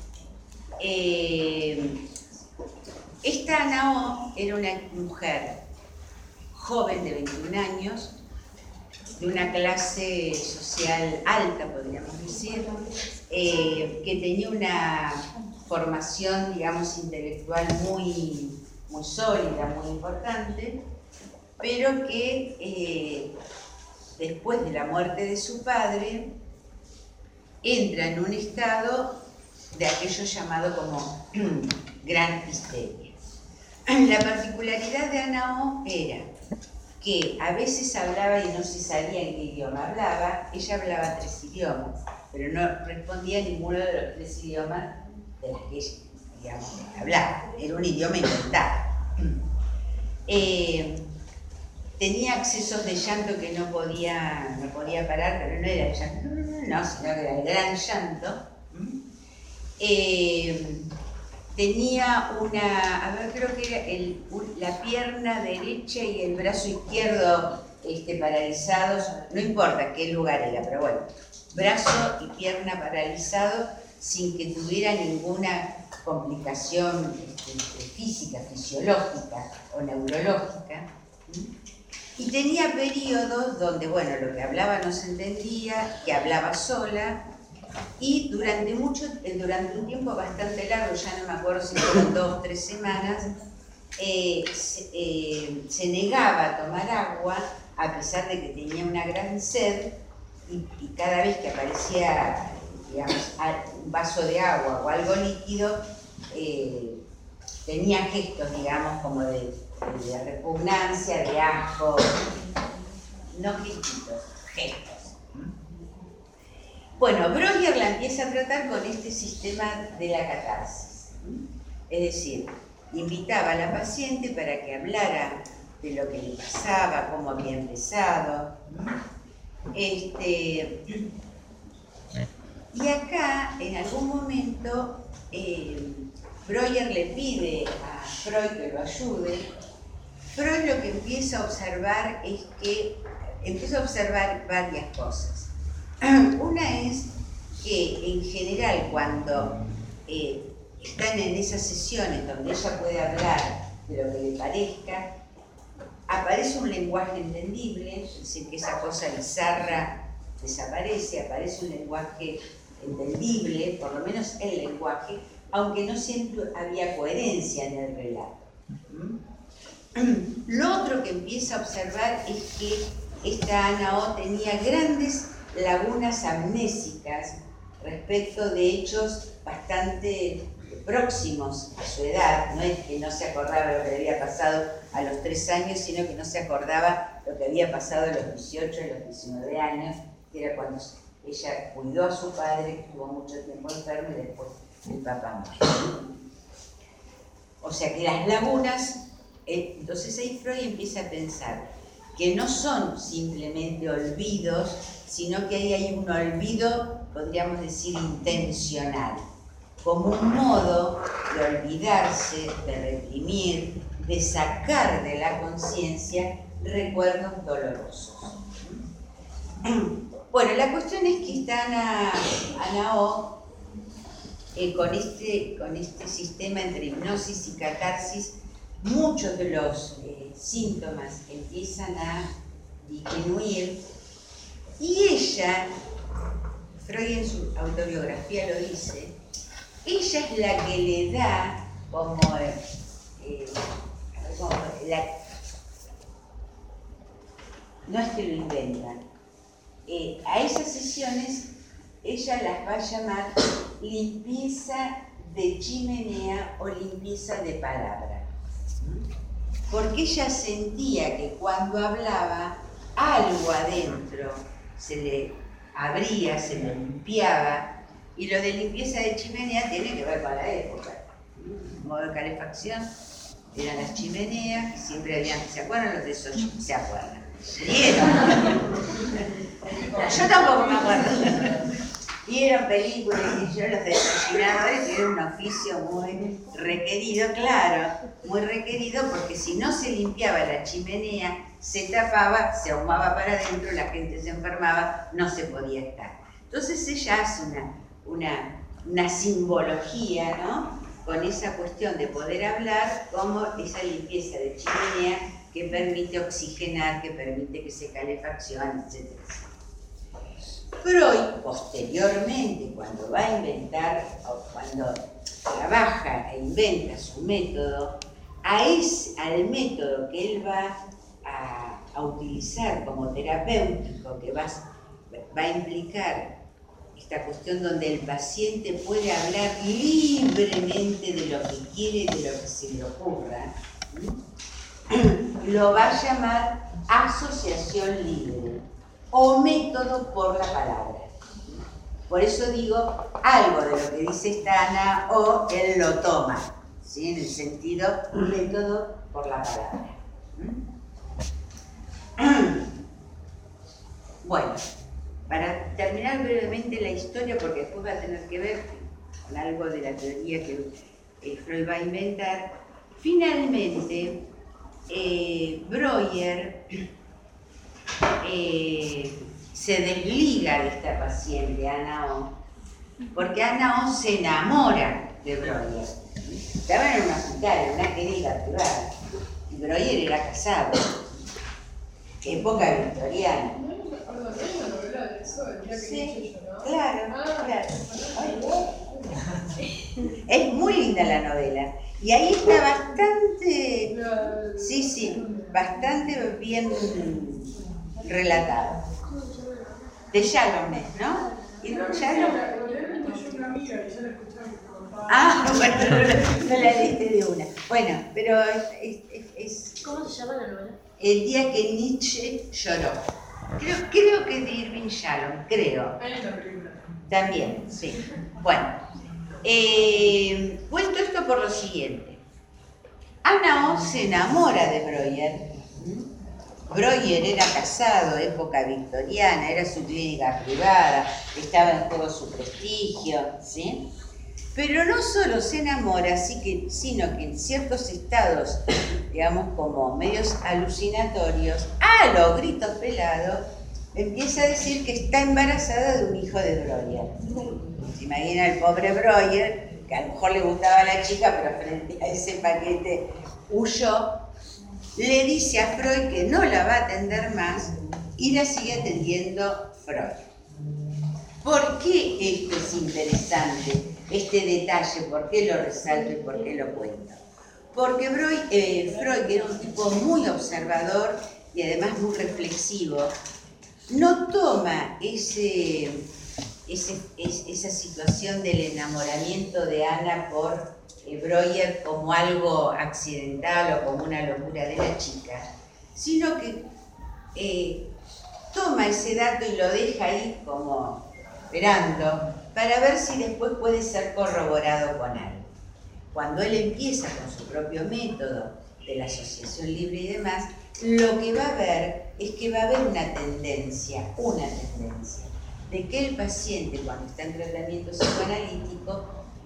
eh, esta Ana O era una mujer joven de veintiún años, de una clase social alta, podríamos decir, eh, que tenía una formación, digamos, intelectual muy, muy sólida, muy importante, pero que eh, después de la muerte de su padre entra en un estado de aquello llamado como gran histeria. La particularidad de Ana O era que a veces hablaba y no se sabía en qué idioma hablaba. Ella hablaba tres idiomas, pero no respondía a ninguno de los tres idiomas de los que ella, digamos, hablaba. Era un idioma inventado. Eh, tenía accesos de llanto que no podía, no podía parar, pero no era el llanto, no, no, no, sino que era el gran llanto. Eh, tenía una, a ver, creo que era el, la pierna derecha y el brazo izquierdo este, paralizados, no importa qué lugar era, pero bueno, brazo y pierna paralizados sin que tuviera ninguna complicación este, física, fisiológica o neurológica. Y tenía periodos donde, bueno, lo que hablaba no se entendía, que hablaba sola, y durante, mucho, durante un tiempo bastante largo, ya no me acuerdo si fueron dos o tres semanas, eh, se, eh, se negaba a tomar agua a pesar de que tenía una gran sed, y, y cada vez que aparecía, digamos, un vaso de agua o algo líquido, eh, tenía gestos, digamos, como de, de repugnancia, de asco, no gestitos, gestos. Bueno, Breuer la empieza a tratar con este sistema de la catarsis. Es decir, invitaba a la paciente para que hablara de lo que le pasaba, cómo había empezado. Este, y acá, en algún momento, eh, Breuer le pide a Freud que lo ayude. Freud lo que empieza a observar es que empieza a observar varias cosas. Una es que en general cuando eh, están en esas sesiones donde ella puede hablar de lo que le parezca, aparece un lenguaje entendible, es decir, que esa cosa bizarra desaparece, aparece un lenguaje entendible, por lo menos el lenguaje, aunque no siempre había coherencia en el relato. Lo otro que empieza a observar es que esta Ana O tenía grandes lagunas amnésicas respecto de hechos bastante próximos a su edad. No es que no se acordaba lo que le había pasado a los tres años, sino que no se acordaba lo que había pasado a los dieciocho, a los diecinueve años, que era cuando ella cuidó a su padre, que estuvo mucho tiempo enfermo y después el papá murió. O sea que las lagunas, eh, entonces ahí Freud empieza a pensar que no son simplemente olvidos, sino que ahí hay un olvido, podríamos decir, intencional, como un modo de olvidarse, de reprimir, de sacar de la conciencia recuerdos dolorosos. Bueno, la cuestión es que está Ana, Ana O eh, con, este, con este sistema entre hipnosis y catarsis. Muchos de los eh, síntomas empiezan a disminuir y ella, Freud en su autobiografía lo dice, ella es la que le da como, eh, como la, no es que lo inventan. Eh, a esas sesiones ella las va a llamar limpieza de chimenea o limpieza de palabra. Porque ella sentía que cuando hablaba, algo adentro se le abría, se le limpiaba, y lo de limpieza de chimenea tiene que ver con la época. En modo de calefacción eran las chimeneas, que siempre habían, ¿se acuerdan los de esos? ¿Se acuerdan? ¿Vieron? Yo tampoco me acuerdo. Vieron películas y yo, los desayunadores, que era un oficio muy requerido, claro, muy requerido, porque si no se limpiaba la chimenea, se tapaba, se ahumaba para adentro, la gente se enfermaba, no se podía estar. Entonces ella hace una, una, una simbología, ¿no?, con esa cuestión de poder hablar, como esa limpieza de chimenea que permite oxigenar, que permite que se calefaccione, etcétera. Freud, posteriormente, cuando va a inventar, o cuando trabaja e inventa su método, a ese, al método que él va a, a utilizar como terapéutico, que va, va a implicar esta cuestión donde el paciente puede hablar libremente de lo que quiere, de lo que se le ocurra, lo va a llamar asociación libre o método por la palabra. Por eso digo algo de lo que dice esta Ana o él lo toma, ¿sí?, en el sentido método por la palabra. Bueno, para terminar brevemente la historia, porque después va a tener que ver con algo de la teoría que eh, Freud va a inventar, finalmente eh, Breuer eh, se desliga de esta paciente, Ana O, porque Ana O se enamora de Breuer. Estaba en un hospital, en una clínica privada, y Breuer era casado, época victoriana. Sí, claro, claro. Es muy linda la novela. Y ahí está bastante, sí, sí, bastante bien relatado. De Shalom, ¿no? ¿Y no Shalom? Ah, bueno, no la leíste de una. Bueno, pero es, es, es... ¿Cómo se llama la novela? El día que Nietzsche lloró. Creo, creo que es de Irving Shalom, creo. También, sí. Bueno, eh, cuento esto por lo siguiente. Ana O se enamora de Breuer. Breuer era casado, época victoriana, era su clínica privada, estaba en juego su prestigio, ¿sí? Pero no solo se enamora, sí que, sino que en ciertos estados, digamos como medios alucinatorios, a los gritos pelados, empieza a decir que está embarazada de un hijo de Breuer. Se imagina el pobre Breuer, que a lo mejor le gustaba a la chica, pero frente a ese paquete huyó. Le dice a Freud que no la va a atender más y la sigue atendiendo Freud. ¿Por qué esto es interesante, este detalle? ¿Por qué lo resalto y por qué lo cuento? Porque Freud, eh, Freud, que era un tipo muy observador y además muy reflexivo, no toma ese, ese, es, esa situación del enamoramiento de Ana por eh, Breuer como algo accidental o como una locura de la chica, sino que eh, toma ese dato y lo deja ahí como esperando para ver si después puede ser corroborado con algo. Cuando él empieza con su propio método de la asociación libre y demás, lo que va a ver es que va a haber una tendencia, una tendencia, de que el paciente cuando está en tratamiento psicoanalítico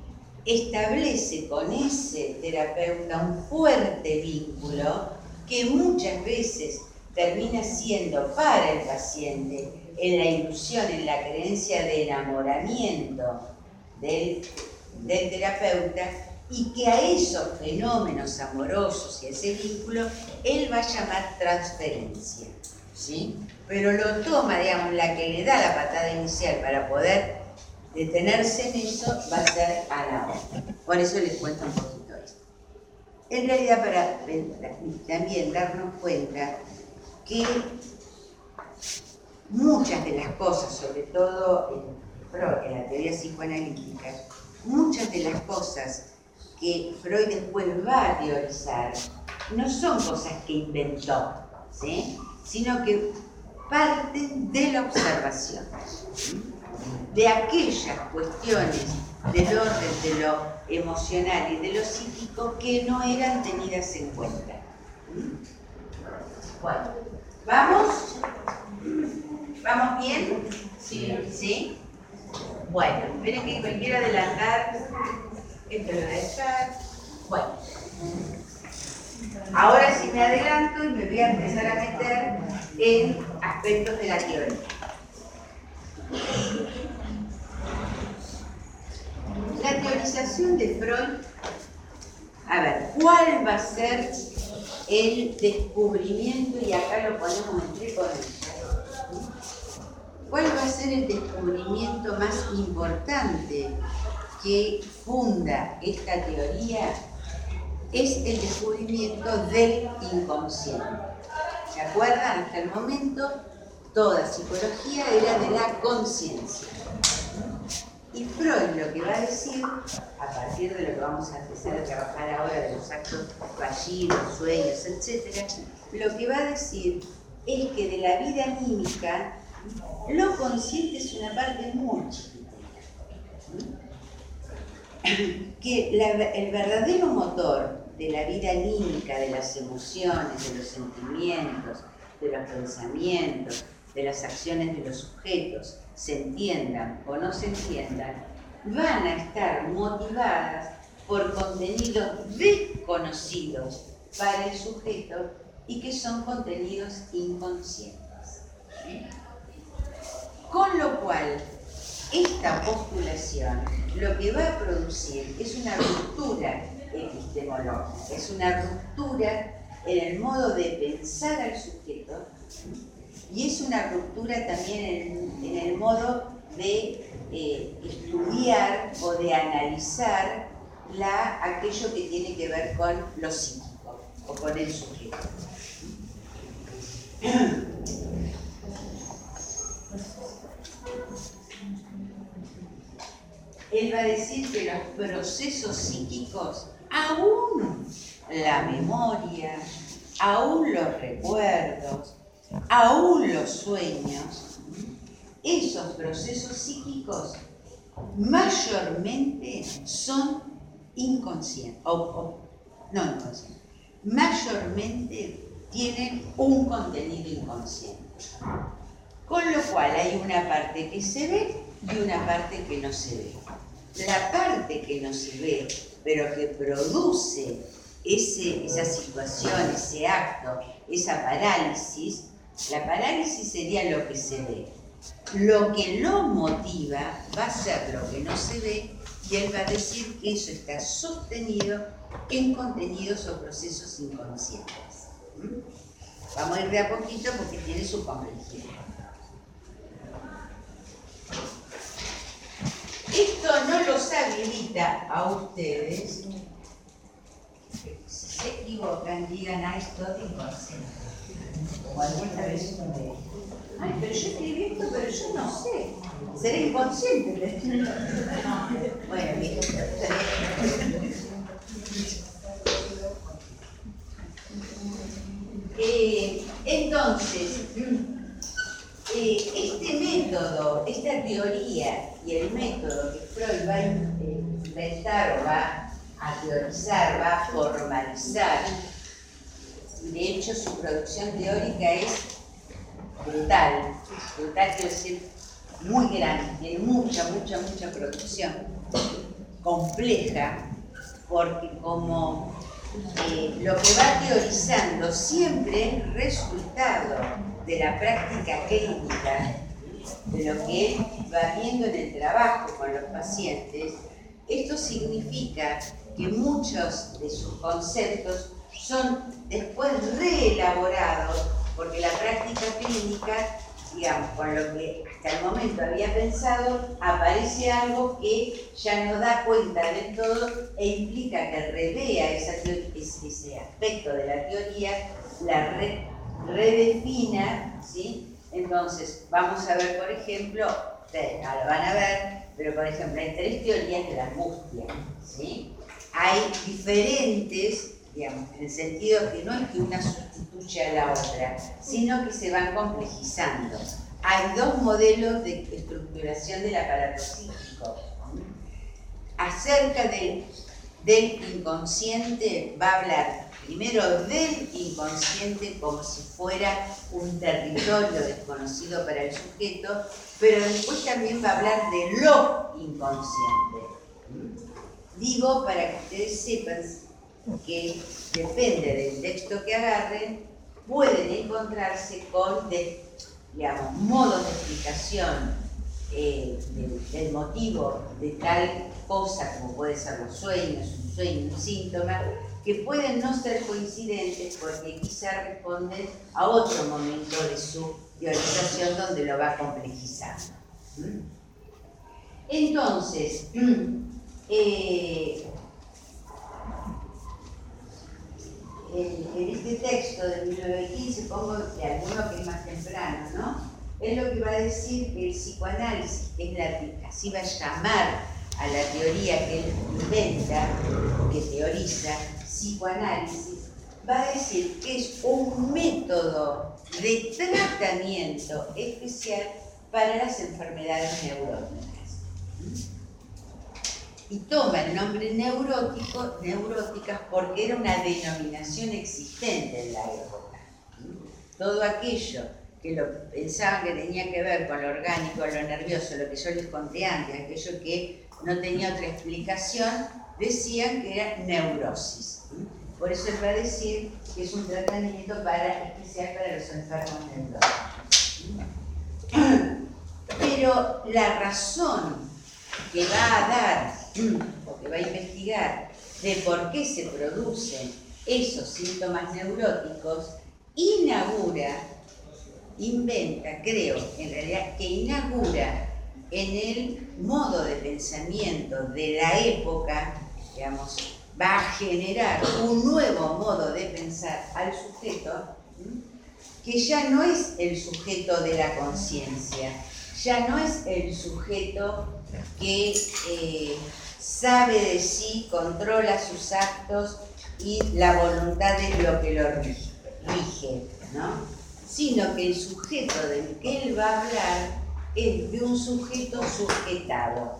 establece con ese terapeuta un fuerte vínculo que muchas veces termina siendo para el paciente, en la ilusión, en la creencia de enamoramiento del, del terapeuta, y que a esos fenómenos amorosos y a ese vínculo él va a llamar transferencia, ¿sí? Pero lo toma, digamos, la que le da la patada inicial para poder detenerse en eso va a ser Ana O. Por eso les cuento un poquito esto. En realidad, para también darnos cuenta que muchas de las cosas, sobre todo en, Freud, en la teoría psicoanalítica, muchas de las cosas que Freud después va a teorizar no son cosas que inventó, ¿sí? Sino que parten de la observación, ¿sí? De aquellas cuestiones del orden de lo emocional y de lo psíquico que no eran tenidas en cuenta. Bueno, ¿vamos? ¿Vamos bien? Sí. ¿Sí? Bueno, esperen que me quiero adelantar. Esto lo voy a dejar. Bueno. Ahora sí me adelanto y me voy a empezar a meter en aspectos de la teoría. La teorización de Freud, a ver, ¿cuál va a ser el descubrimiento? Y acá lo ponemos entre comillas. ¿Cuál va a ser el descubrimiento más importante que funda esta teoría? Es el descubrimiento del inconsciente. ¿Se acuerdan? Hasta el momento toda psicología era de la conciencia. Y Freud lo que va a decir, a partir de lo que vamos a empezar a trabajar ahora de los actos fallidos, sueños, etcétera, lo que va a decir es que de la vida anímica, lo consciente es una parte muy chiquitita. Que la, el verdadero motor de la vida anímica, de las emociones, de los sentimientos, de los pensamientos, de las acciones de los sujetos, se entiendan o no se entiendan, van a estar motivadas por contenidos desconocidos para el sujeto y que son contenidos inconscientes. ¿Sí? Con lo cual, esta postulación lo que va a producir es una ruptura epistemológica, es una ruptura en el modo de pensar al sujeto y es una ruptura también en, en el modo de eh, estudiar o de analizar la, aquello que tiene que ver con lo psíquico o con el sujeto. Él va a decir que los procesos psíquicos, aún la memoria, aún los recuerdos, aún los sueños, esos procesos psíquicos mayormente son inconscientes, o, o no inconscientes, mayormente tienen un contenido inconsciente. Con lo cual hay una parte que se ve y una parte que no se ve. La parte que no se ve, pero que produce ese, esa situación, ese acto, esa parálisis, la parálisis sería lo que se ve. Lo que lo motiva va a ser lo que no se ve y él va a decir que eso está sostenido en contenidos o procesos inconscientes. ¿Mm? Vamos a ir de a poquito porque tiene su complejidad. Esto no los habilita a ustedes. Si se equivocan, digan, ah, es todo inconsciente. Como alguna vez uno me dijo, ay, pero yo escribí esto, pero yo no sé. Seré inconsciente. Bueno, mira, eh, entonces, eh, este método, esta teoría y el método que Freud va a inventar o va a teorizar, va a formalizar, de hecho su producción teórica es brutal, brutal quiero decir muy grande, tiene mucha, mucha, mucha producción, compleja, porque como eh, lo que va teorizando siempre es resultado de la práctica clínica, de lo que él va viendo en el trabajo con los pacientes, esto significa que muchos de sus conceptos son después reelaborados, porque la práctica clínica, digamos, con lo que hasta el momento había pensado, aparece algo que ya no da cuenta del todo e implica que revea esa teoría, ese aspecto de la teoría, la re, redefina, ¿sí?, Entonces, vamos a ver, por ejemplo, ustedes no lo van a ver, pero por ejemplo, hay tres teorías de la angustia, ¿sí? Hay diferentes, digamos, en el sentido que no es que una sustituya a la otra, sino que se van complejizando. Hay dos modelos de estructuración del aparato psíquico. Acerca del, del inconsciente va a hablar primero del inconsciente como si fuera un territorio desconocido para el sujeto, pero después también va a hablar de lo inconsciente. Digo para que ustedes sepan que depende del texto que agarren, pueden encontrarse con, de, digamos, modos de explicación eh, del, del motivo de tal cosa como puede ser los sueños, un sueño, un síntoma, que pueden no ser coincidentes porque quizá responden a otro momento de su teorización donde lo va complejizando. Entonces, eh, en, en este texto de mil novecientos quince, pongo de alguno que es más temprano, ¿no? Es lo que va a decir que el psicoanálisis, que es la que así va a llamar a la teoría que él inventa, que teoriza, psicoanálisis, va a decir que es un método de tratamiento especial para las enfermedades neuróticas. Y toma el nombre neurótico, neuróticas porque era una denominación existente en la época. Todo aquello que lo pensaban que tenía que ver con lo orgánico, lo nervioso, lo que yo les conté antes, aquello que no tenía otra explicación, decían que era neurosis. Por eso él va a decir que es un tratamiento para, especial para los enfermos neuróticos. Pero la razón que va a dar, o que va a investigar, de por qué se producen esos síntomas neuróticos, inaugura, inventa, creo, en realidad, que inaugura en el modo de pensamiento de la época, digamos, va a generar un nuevo modo de pensar al sujeto, que ya no es el sujeto de la conciencia, ya no es el sujeto que eh, sabe de sí, controla sus actos y la voluntad es lo que lo rige, rige, ¿no? Sino que el sujeto del que él va a hablar es de un sujeto sujetado.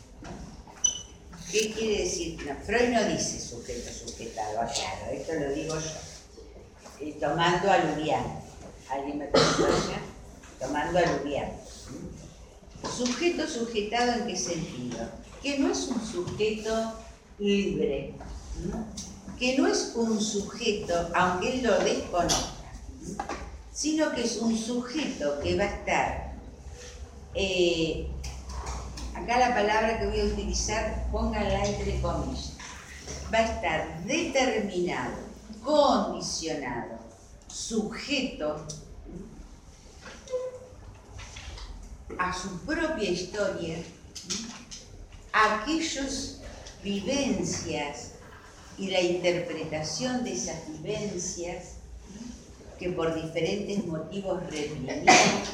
¿Qué quiere decir? No, Freud no dice sujeto sujetado, aclaro, esto lo digo yo, eh, tomando a Lubián. ¿Alguien me preguntó ya? Tomando a Lubián. Sujeto sujetado, ¿en qué sentido? Que no es un sujeto libre, ¿no? Que no es un sujeto, aunque él lo desconozca, sino que es un sujeto que va a estar, eh, acá la palabra que voy a utilizar, pónganla entre comillas, va a estar determinado, condicionado, sujeto a su propia historia, a aquellas vivencias y la interpretación de esas vivencias que por diferentes motivos reprimimos,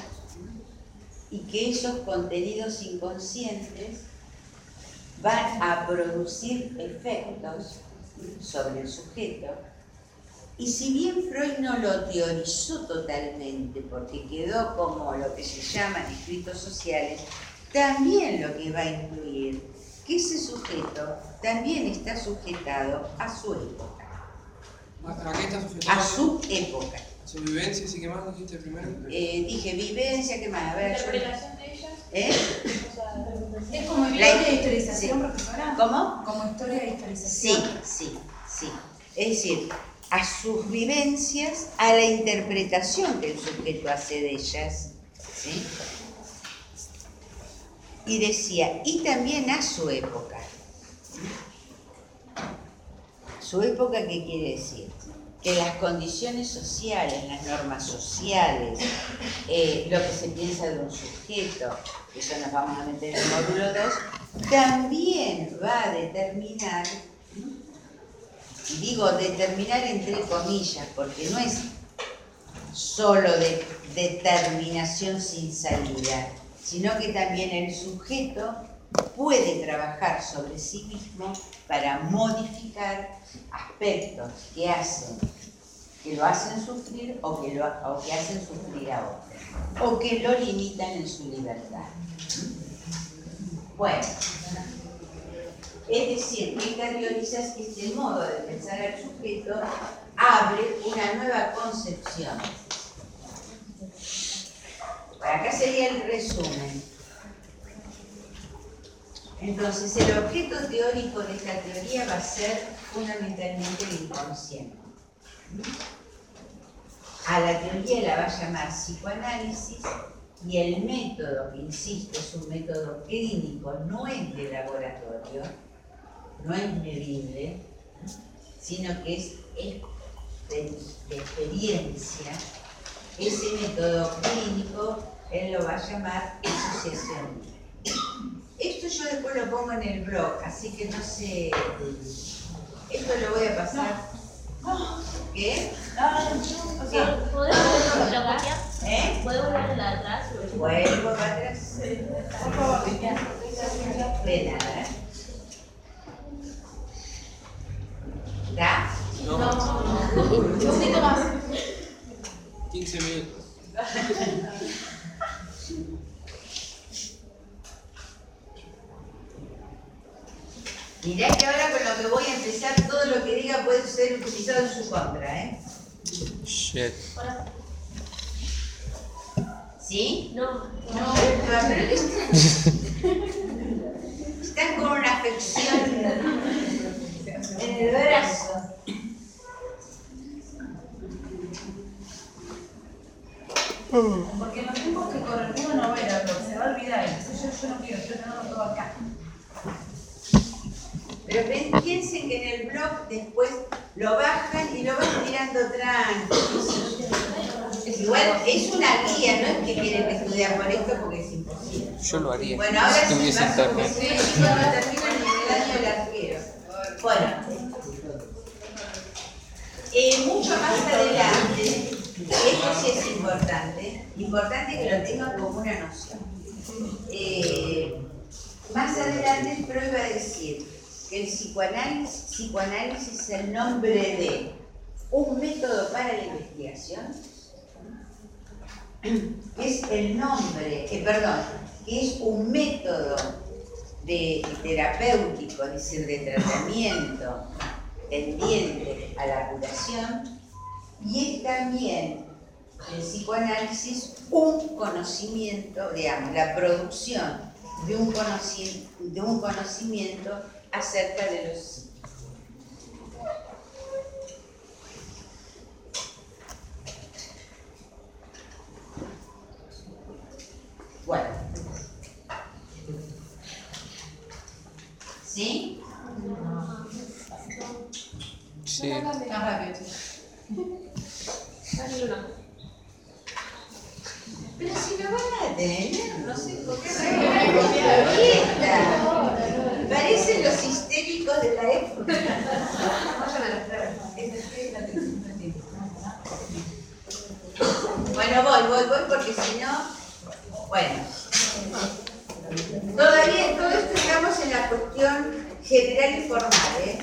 y que esos contenidos inconscientes van a producir efectos sobre el sujeto. Y si bien Freud no lo teorizó totalmente, porque quedó como lo que se llaman escritos sociales, también lo que va a incluir que ese sujeto también está sujetado a su época. ¿A qué está sujetado? A su época. ¿Su vivencia? ¿Sí que más dijiste primero? Eh, dije vivencia, ¿qué más? A ver, ¿Interpretación de ellas? ¿Eh? O sea, ¿Es como La- historia de historización, sí. profesora? ¿Cómo? Como historia de Sí, historización. sí, sí. Es decir, a sus vivencias, a la interpretación que el sujeto hace de ellas, ¿sí? Y decía, y también a su época. ¿Su época qué quiere decir? Que las condiciones sociales, las normas sociales, eh, lo que se piensa de un sujeto, que eso nos vamos a meter en el módulo dos, también va a determinar, y digo determinar entre comillas, porque no es solo de determinación sin salida, sino que también el sujeto puede trabajar sobre sí mismo para modificar aspectos que hacen, que lo hacen sufrir o que, lo, o que hacen sufrir a otros, o que lo limitan en su libertad. Bueno, es decir, esta teoriza es que este modo de pensar al sujeto abre una nueva concepción. Bueno, acá sería el resumen. Entonces, el objeto teórico de esta teoría va a ser fundamentalmente el inconsciente. A la teoría la va a llamar psicoanálisis y el método, que insisto, es un método clínico, no es de laboratorio, no es medible, sino que es, es de, de experiencia. Ese método clínico él lo va a llamar asociación. Esto yo después lo pongo en el blog, así que no sé. Esto lo voy a pasar. ¿Qué? ¿Podemos volver la copia? ¿Eh? ¿Podemos volver la de atrás? Vuelvo para atrás. Por favor, de nada. ¿Da? No. Un poquito más. quince minutos. Mirá que ahora con lo que voy a empezar, todo lo que diga puede ser utilizado en su contra, ¿eh? Shit. ¿Sí? No. No, pero están con una afección en el brazo. Porque en los tiempos que corren uno no ve la blog, se va a olvidar. Entonces yo, yo no quiero, quiero tenerlo todo acá. Pero pen- piensen que en el blog después lo bajan y lo van tirando tranquilo. Igual es una guía, no es que tienen que estudiar por esto porque es imposible. Yo lo haría. Bueno, ahora si sí tuviese paso porque internet. ustedes no terminan ni en el año del arquero. Bueno, eh, mucho más adelante, esto sí es importante, importante que lo tengan como una noción. Eh, más adelante Freud va a decir que el psicoanálisis, psicoanálisis es el nombre de un método para la investigación, es el nombre, eh, perdón, que es un método de, terapéutico, es decir, de tratamiento tendiente a la curación, y es también el psicoanálisis un conocimiento, digamos, la producción de un, conoci de un conocimiento acerca de los psíquicos. Bueno. ¿Sí? Sí. Más rápido, Pero si me van a detener, no sé por qué se parecen los histéricos de la época. Bueno, voy, voy, voy, porque si no, bueno. Todavía en todo esto estamos en la cuestión general y formal, ¿eh?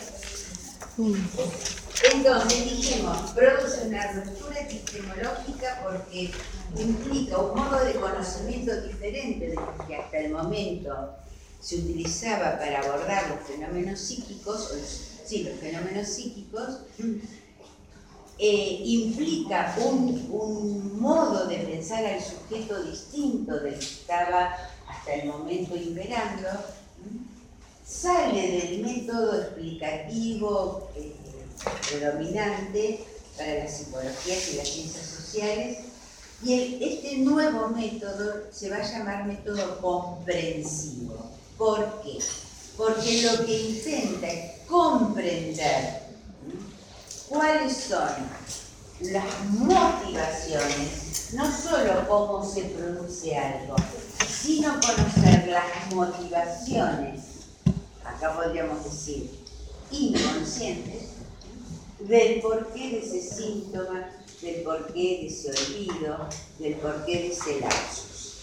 Entonces dijimos, produce una ruptura epistemológica porque implica un modo de conocimiento diferente de lo que hasta el momento se utilizaba para abordar los fenómenos psíquicos, o los, sí, los fenómenos psíquicos, eh, implica un, un modo de pensar al sujeto distinto del que estaba hasta el momento imperando, sale del método explicativo eh, predominante para las psicologías y las ciencias sociales, y el, este nuevo método se va a llamar método comprensivo. ¿Por qué? Porque lo que intenta es comprender cuáles son las motivaciones, no solo cómo se produce algo, sino conocer las motivaciones, acá podríamos decir inconscientes, del porqué de ese síntoma, del porqué de ese olvido, del porqué de ese lapsus.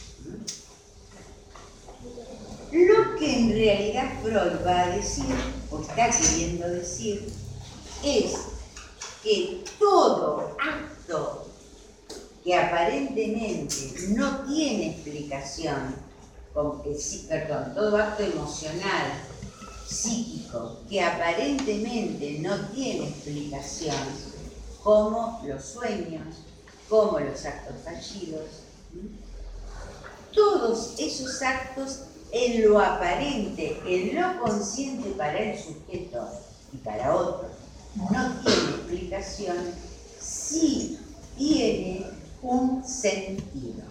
Lo que en realidad Freud va a decir, o está queriendo decir, es que todo acto que aparentemente no tiene explicación, con que, perdón, todo acto emocional, psíquico, que aparentemente no tiene explicación, como los sueños, como los actos fallidos, todos esos actos en lo aparente, en lo consciente para el sujeto y para otro, no tiene explicación, sí tiene un sentido.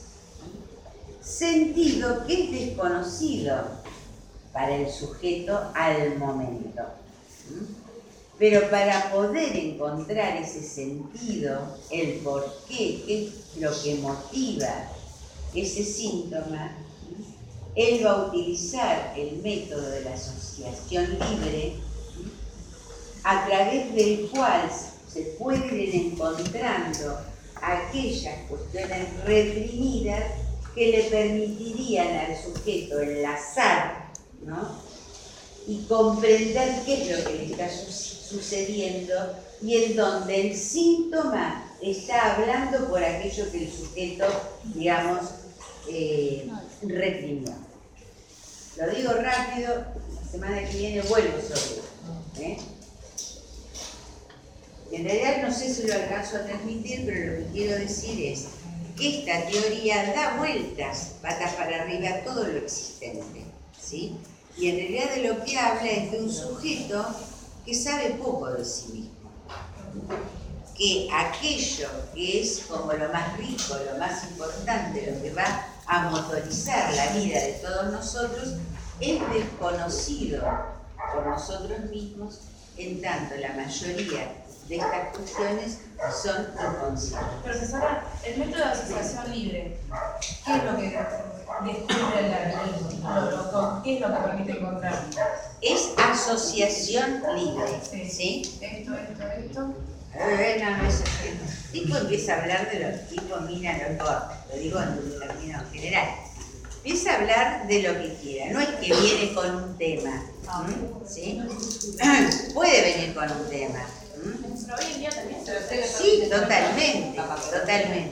Sentido que es desconocido para el sujeto al momento. Pero para poder encontrar ese sentido, el porqué, qué es lo que motiva ese síntoma, él va a utilizar el método de la asociación libre, a través del cual se pueden ir encontrando aquellas cuestiones reprimidas que le permitirían al sujeto enlazar, ¿no?, y comprender qué es lo que le está su sucediendo y en donde el síntoma está hablando por aquello que el sujeto, digamos, eh, reprimió. Lo digo rápido, la semana que viene vuelvo sobre eso, ¿eh? En realidad no sé si lo alcanzo a transmitir, pero lo que quiero decir es que esta teoría da vueltas, patas para arriba, a todo lo existente, ¿sí? Y en realidad de lo que habla es de un sujeto que sabe poco de sí mismo, que aquello que es como lo más rico, lo más importante, lo que va a motorizar la vida de todos nosotros, es desconocido por nosotros mismos, en tanto la mayoría de estas cuestiones son inconscientes. Profesora, el método de asociación libre, ¿qué es lo que descubre el algoritmo? ¿Qué es lo que permite encontrar? Es asociación libre, Sí. ¿sí? Esto, esto, esto. Eh, no, no es así. El tipo empieza a hablar de los tipos, mira, los cortes, lo digo en un término general. Empieza a hablar de lo que quiera, no es que viene con un tema, ¿sí? Puede venir con un tema. Pero hoy en día también se lo entrega. Sí, totalmente, totalmente.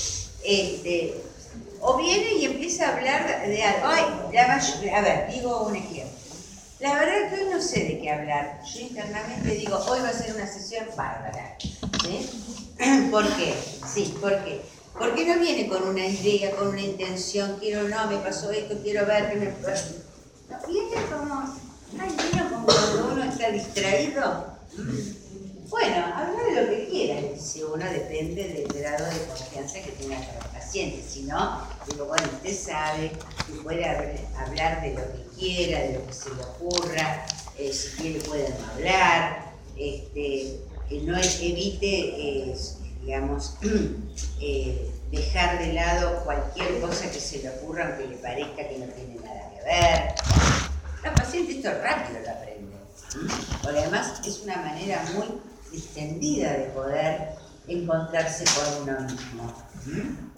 Este, o viene y empieza a hablar de algo. Ay, la mayoría, a ver, digo un ejemplo. La verdad que hoy no sé de qué hablar. Yo internamente digo, hoy va a ser una sesión bárbara. ¿Sí? ¿Por qué? Sí, ¿por qué? Porque no viene con una idea, con una intención, quiero, no, me pasó esto, quiero ver qué me pasó. No, viene como, ay, vino como cuando uno está distraído. Bueno, habla de lo que quiera, si uno depende del grado de confianza que tenga con el paciente. Si no, digo, bueno, usted sabe que puede hablar de lo que quiera, de lo que se le ocurra, eh, si quiere pueden hablar, este, que no evite, eh, digamos, eh, dejar de lado cualquier cosa que se le ocurra, aunque le parezca que no tiene nada que ver. La paciente esto rápido lo aprende, porque además es una manera muy distendida de poder encontrarse con uno mismo. ¿Mm?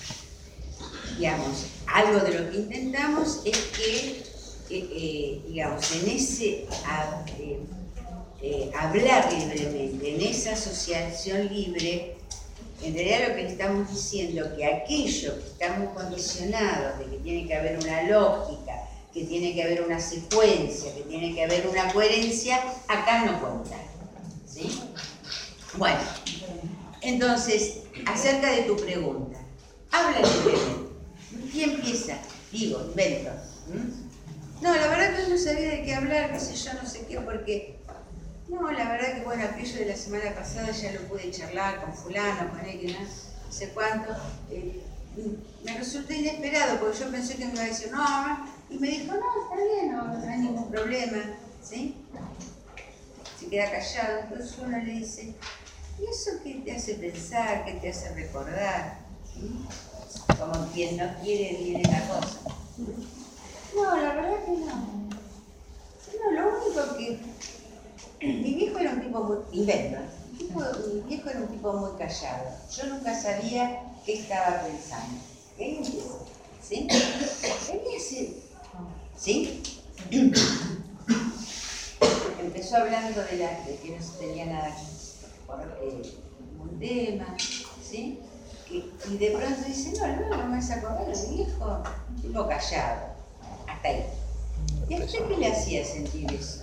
Digamos, algo de lo que intentamos es que, eh, eh, digamos, en ese a, eh, eh, hablar libremente, en esa asociación libre, en realidad lo que le estamos diciendo que aquello que estamos condicionados de que tiene que haber una lógica, que tiene que haber una secuencia, que tiene que haber una coherencia, acá no cuenta. ¿Sí? Bueno, entonces, acerca de tu pregunta, habla libremente. ¿Y empieza? Digo, invento. ¿Mm? No, la verdad que yo no sabía de qué hablar, qué sé yo, no sé qué, porque... No, la verdad que, bueno, aquello de la semana pasada ya lo pude charlar con fulano, con él, no sé cuánto. Eh, me resultó inesperado, porque yo pensé que me iba a decir, no, y me dijo, no, está bien, no, no hay ningún problema, ¿sí? Se queda callado, entonces uno le dice, ¿y eso qué te hace pensar, qué te hace recordar? ¿Sí? Como quien no quiere viene la cosa. No, la verdad que no. No, lo único que... Mi viejo era un tipo muy invento. tipo, mi viejo era un tipo muy callado. Yo nunca sabía qué estaba pensando. Ahí empieza, ¿sí? Venía así, ¿sí? Empezó hablando de, la, de que no se tenía nada por eh, un tema, ¿sí? Y, y de pronto dice, no, no, no me vas a acordar de mi viejo, un tipo callado, hasta ahí. ¿Y a usted qué le hacía sentir eso?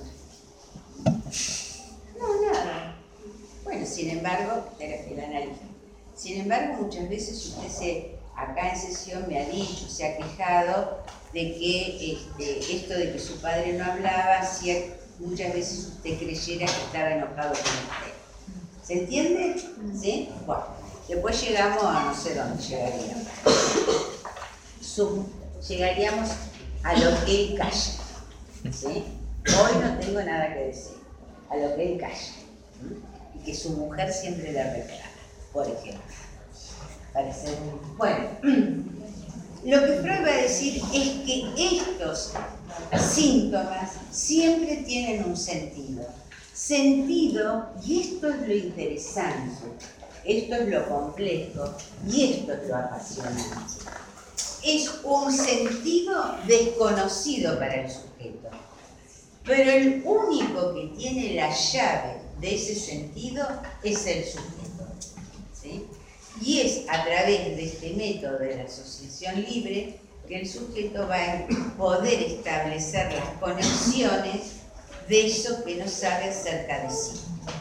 No, nada. Bueno, sin embargo, era el analista. Sin embargo, muchas veces usted se, acá en sesión me ha dicho, se ha quejado de que este, esto de que su padre no hablaba hacía muchas veces usted creyera que estaba enojado con usted. ¿Se entiende? ¿Sí? Bueno, después llegamos a no sé dónde llegaríamos. Sub, llegaríamos a lo que él calla. ¿Sí? Hoy no tengo nada que decir. A lo que él calla. ¿Sí? Y que su mujer siempre le reclama, por ejemplo. Parece muy... Bueno, lo que Freud va a decir es que estos síntomas siempre tienen un sentido. Sentido, y esto es lo interesante, esto es lo complejo, y esto es lo apasionante. Es un sentido desconocido para el sujeto, pero el único que tiene la llave de ese sentido es el sujeto, ¿sí? Y es a través de este método de la asociación libre que el sujeto va a poder establecer las conexiones de eso que no sabe acerca de sí.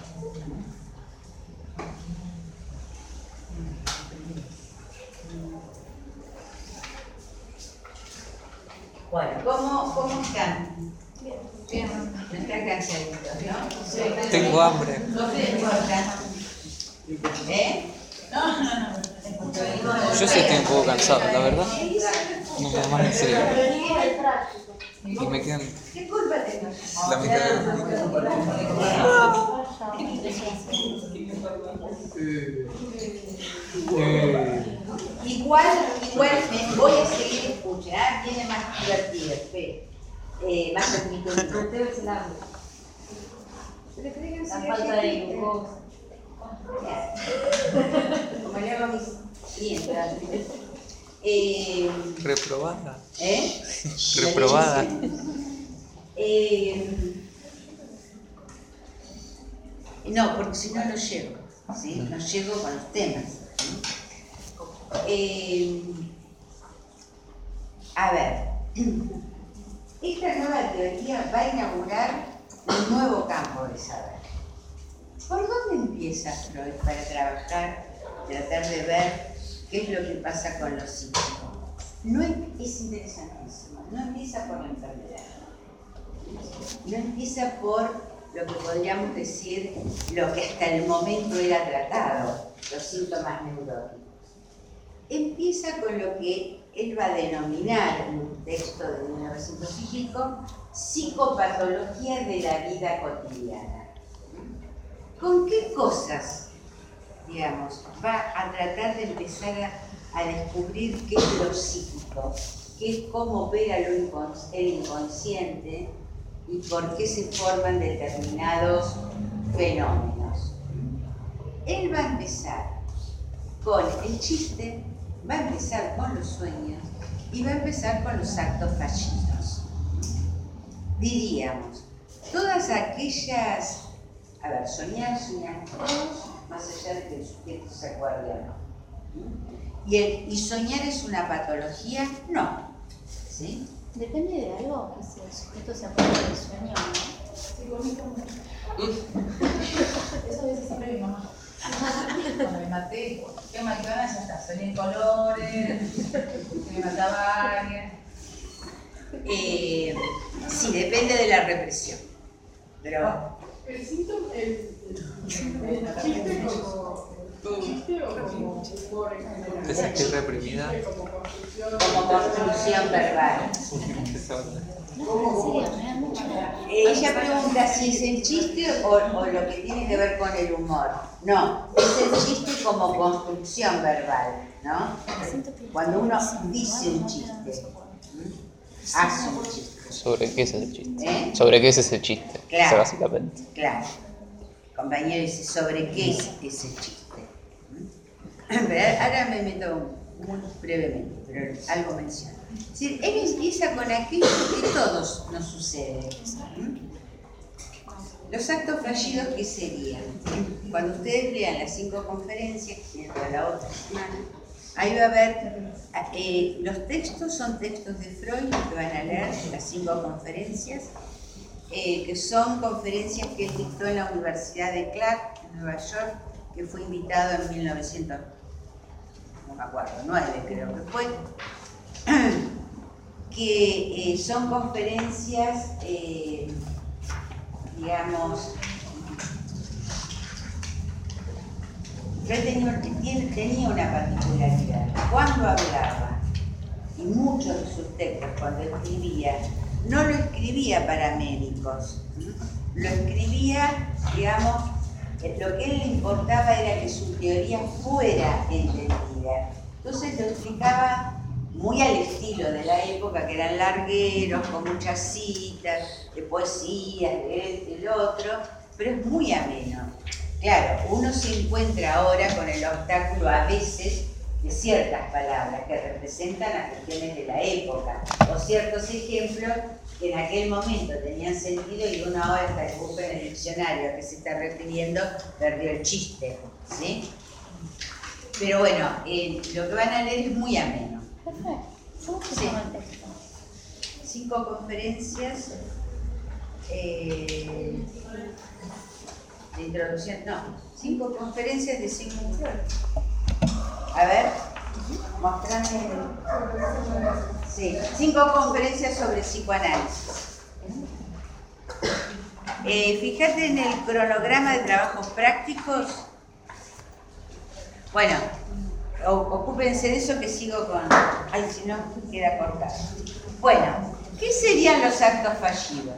Bueno, ¿cómo, cómo están? Bien. ¿No están cansaditos, no? Sí. Tengo hambre. ¿No te importa? ¿Eh? No, no, no. Yo sí estoy un poco cansado, la verdad. No me da más en serio. Y me quedan ¿Qué culpa tengo? la mitad de... Igual, igual me voy a seguir escuchando. Ah, tiene más divertido, espere. Eh, más permito. La falta de glucosa. Como le hago a mis clientas. Eh, Reprobada. ¿Eh? Reprobada. Eh, no, porque si no, no llego. ¿Sí? No llego con los temas. ¿Sí? Eh, a ver, esta nueva teoría va a inaugurar un nuevo campo de saber. ¿Por dónde empieza Freud para trabajar, tratar de ver qué es lo que pasa con los psíquicos? No es, es interesantísimo, no empieza por la enfermedad, no empieza por lo que podríamos decir lo que hasta el momento era tratado, los síntomas neuróticos. Empieza con lo que él va a denominar en un texto de mil novecientos y pico, psicopatología de la vida cotidiana. ¿Con qué cosas, digamos, va a tratar de empezar a, a descubrir qué es lo psíquico, qué es cómo opera lo incons- el inconsciente y por qué se forman determinados fenómenos? Él va a empezar con el chiste, va a empezar con los sueños y va a empezar con los actos fallidos. Diríamos, todas aquellas... A ver, soñar, soñar todos, más allá de que el sujeto se acuerde o no. ¿Y, el, ¿Y soñar es una patología? No. ¿Sí? Depende de algo, que si el sujeto se acuerda del sueño o no. Sí, bonito mucho. Eso a veces siempre mi mamá. Cuando me maté, ¿qué maquillana? Ya está, soñé en colores, que me mataba a alguien. Eh, sí, depende de la represión. Pero... El síntoma, el, el, el chiste como chiste o como humor en general. ¿Te sentís reprimida? Chiste como construcción. como construcción verbal. ¿Cómo? Eh, ella pregunta si es el chiste o, o lo que tiene que ver con el humor. No, es el chiste como construcción verbal, ¿no? Cuando uno dice un chiste, hace un chiste. ¿Sobre qué es el chiste? ¿Eh? ¿Sobre qué es ese chiste? Claro. O sea, básicamente. Claro. compañero dice, ¿sobre qué es ese chiste? Pero ahora me meto muy brevemente, pero algo menciono. Es decir, él empieza con aquello que todos nos sucede. Los actos fallidos, ¿qué serían? Cuando ustedes lean las cinco conferencias, que tienen para la otra semana, ahí va a ver, eh, los textos son textos de Freud que van a leer, las cinco conferencias, eh, que son conferencias que él dictó en la Universidad de Clark, en Nueva York, que fue invitado en mil novecientos, no me acuerdo, nueve creo que fue, que eh, son conferencias, eh, digamos, yo tenía, tenía una particularidad. Cuando hablaba, y muchos de sus textos cuando escribía, no lo escribía para médicos, lo escribía, digamos, lo que a él le importaba era que su teoría fuera entendida. Entonces lo explicaba muy al estilo de la época, que eran largueros, con muchas citas, de poesía, de este y el otro, pero es muy ameno. Claro, uno se encuentra ahora con el obstáculo a veces de ciertas palabras que representan las cuestiones de la época, o ciertos ejemplos que en aquel momento tenían sentido y uno ahora hasta que busca en el diccionario a qué se está refiriendo, perdió el chiste, ¿sí? Pero bueno, eh, lo que van a leer es muy ameno. Perfecto. ¿Cómo se Sí. llama el texto? Cinco conferencias eh, de introducción, no, cinco conferencias de Sigmund Freud. A ver, mostrame. Sí, cinco conferencias sobre psicoanálisis. Eh, fíjate en el cronograma de trabajos prácticos. Bueno, ocúpense de eso que sigo con... Ay, si no, queda cortado. Bueno, ¿qué serían los actos fallidos?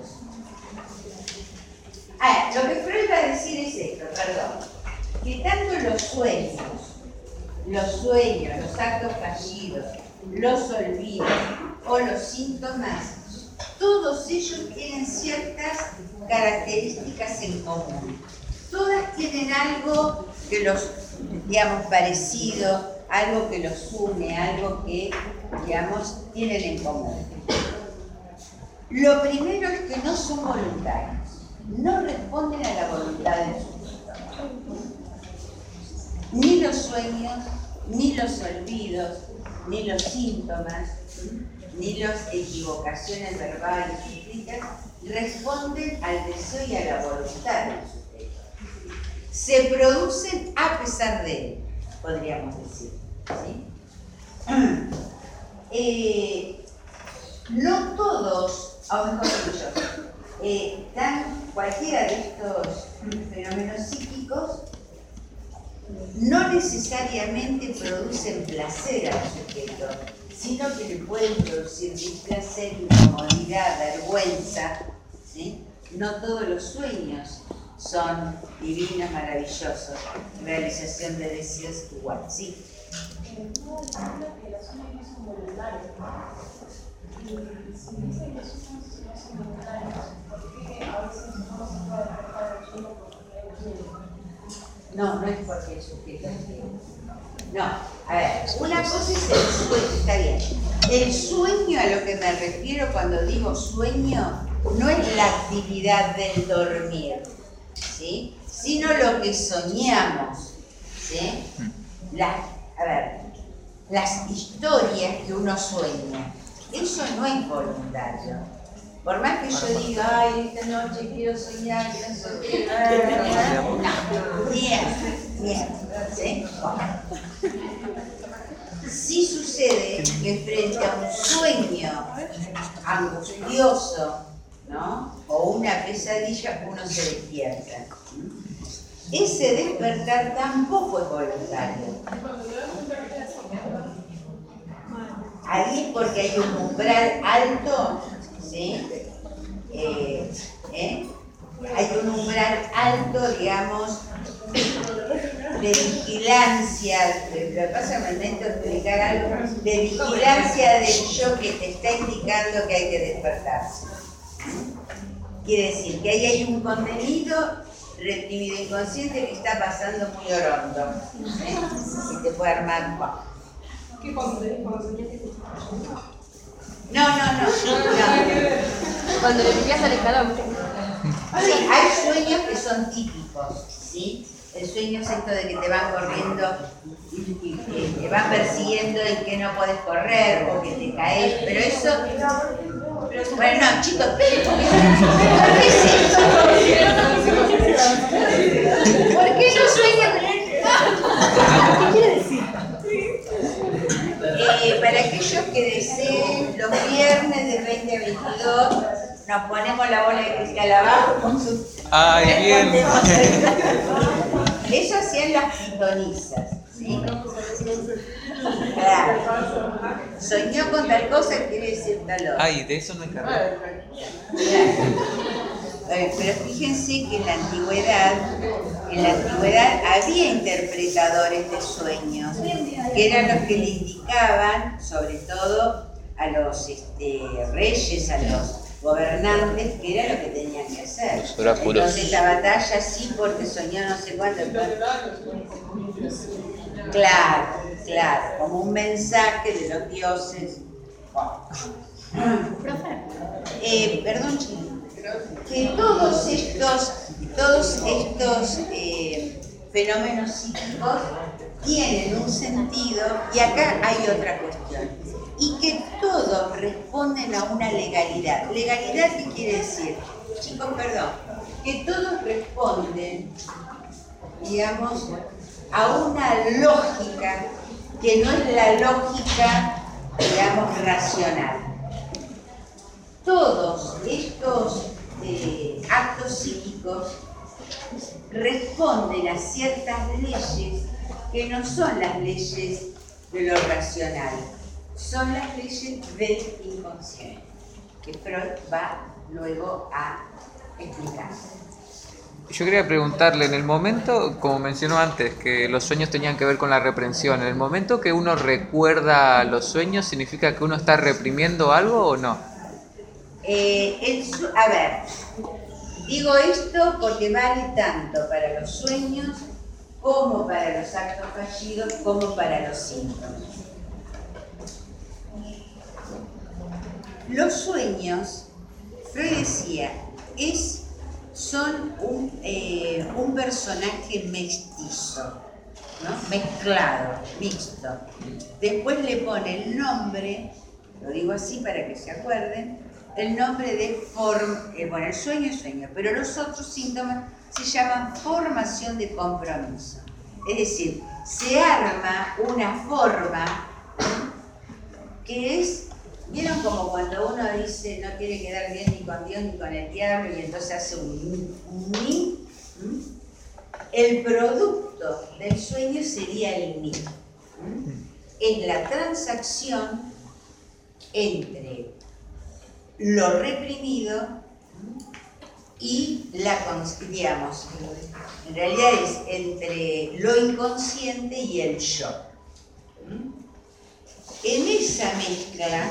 Ah, lo que Freud va a decir es esto, perdón. Que tanto los sueños, los sueños, los actos fallidos, los olvidos o los síntomas, todos ellos tienen ciertas características en común. Todas tienen algo que los, digamos, parecido, algo que los une, algo que, digamos, tienen en común. Lo primero es que no son voluntarios, no responden a la voluntad del sujeto. Ni los sueños, ni los olvidos, ni los síntomas, ni las equivocaciones verbales y escritas responden al deseo y a la voluntad del sujeto. Se producen a pesar de él, podríamos decir. ¿Sí? Eh, no todos, o mejor dicho, eh, dan cualquiera de estos fenómenos psíquicos no necesariamente producen placer al sujeto, sino que le pueden producir displacer, incomodidad, vergüenza, ¿sí? No todos los sueños son divinos, maravillosos, realización de deseos igual, ¿sí? No, entiendo que los sueños no son voluntarios, ¿no? Y si dicen que los sueños no son voluntarios, ¿por qué a veces no se puede despertar el sueño porque él quiere? No, no es porque el sujeto quiere. No, a ver, una cosa es el sueño, está bien. El sueño, a lo que me refiero cuando digo sueño, no es la actividad del dormir, ¿sí? Sino lo que soñamos, ¿sí? Las, a ver, las historias que uno sueña, eso no es voluntario. Por más que yo diga, ay, esta noche quiero soñar, quiero soñar, no, bien, bien, ¿sí? Sí sucede que frente a un sueño angustioso, ¿no? O una pesadilla, uno se despierta. Ese despertar tampoco es voluntario. Ahí es porque hay un umbral alto, ¿sí? Eh, ¿eh? Hay un umbral alto, digamos, de vigilancia, lo que pasa me intento explicar algo, de vigilancia del yo que te está indicando que hay que despertarse. Quiere decir que ahí hay un contenido reprimido inconsciente que está pasando muy orondo. ¿Eh? Y te puede armar. ¿Qué cuando tenés cuando soñás que te No, no, no. no. Cuando le limpias el escalón. Sí, hay sueños que son típicos, ¿sí? El sueño es esto de que te van corriendo y, y que te van persiguiendo y que no puedes correr o que te caes, pero eso... Bueno, no, chicos, esperen, ¿por qué es eso? ¿Por qué no sueñan? ¿Qué quiere decir? Eh, para aquellos que deseen, los viernes de veinte a veintidós nos ponemos la bola de cristal abajo con sus... ¡Ay, bien! Eso hacían las pitonizas, ¿sí? Claro. Soñó con tal cosa, quiere decir tal otra. ¡Ay, de eso no hay carrera! Eh, Pero fíjense que en la antigüedad, en la antigüedad había interpretadores de sueños, que eran los que le indicaban, sobre todo a los este, reyes, a los gobernantes, que era lo que tenían que hacer. Entonces la batalla sí porque soñó no sé cuánto. Claro, claro, como un mensaje de los dioses. Eh, perdón, chico, que todos estos, todos estos eh, fenómenos psíquicos tienen un sentido, y acá hay otra cuestión, y que todos responden a una legalidad. ¿Legalidad qué quiere decir? Chicos, perdón, que todos responden, digamos, a una lógica que no es la lógica, digamos, racional. Todos estos eh, actos psíquicos responden a ciertas leyes que no son las leyes de lo racional, son las leyes del inconsciente, que Freud va luego a explicar. Yo quería preguntarle, en el momento, como mencionó antes, que los sueños tenían que ver con la reprensión, ¿en el momento que uno recuerda los sueños significa que uno está reprimiendo algo o no? Eh, el su- a ver, digo esto porque vale tanto para los sueños como para los actos fallidos, como para los síntomas. Los sueños, Freud decía, es, son un, eh, un personaje mestizo, ¿no? Mezclado, mixto. Después le pone el nombre, lo digo así para que se acuerden, el nombre de form, eh, bueno, el sueño es sueño, pero los otros síntomas se llaman formación de compromiso. Es decir, se arma una forma que es, ¿vieron como cuando uno dice no quiere quedar bien ni con Dios ni con el diablo y entonces hace un un ni? ¿Mm? El producto del sueño sería el ni. ¿Mm? Es la transacción entre lo reprimido y la, digamos, en realidad es entre lo inconsciente y el yo. En esa mezcla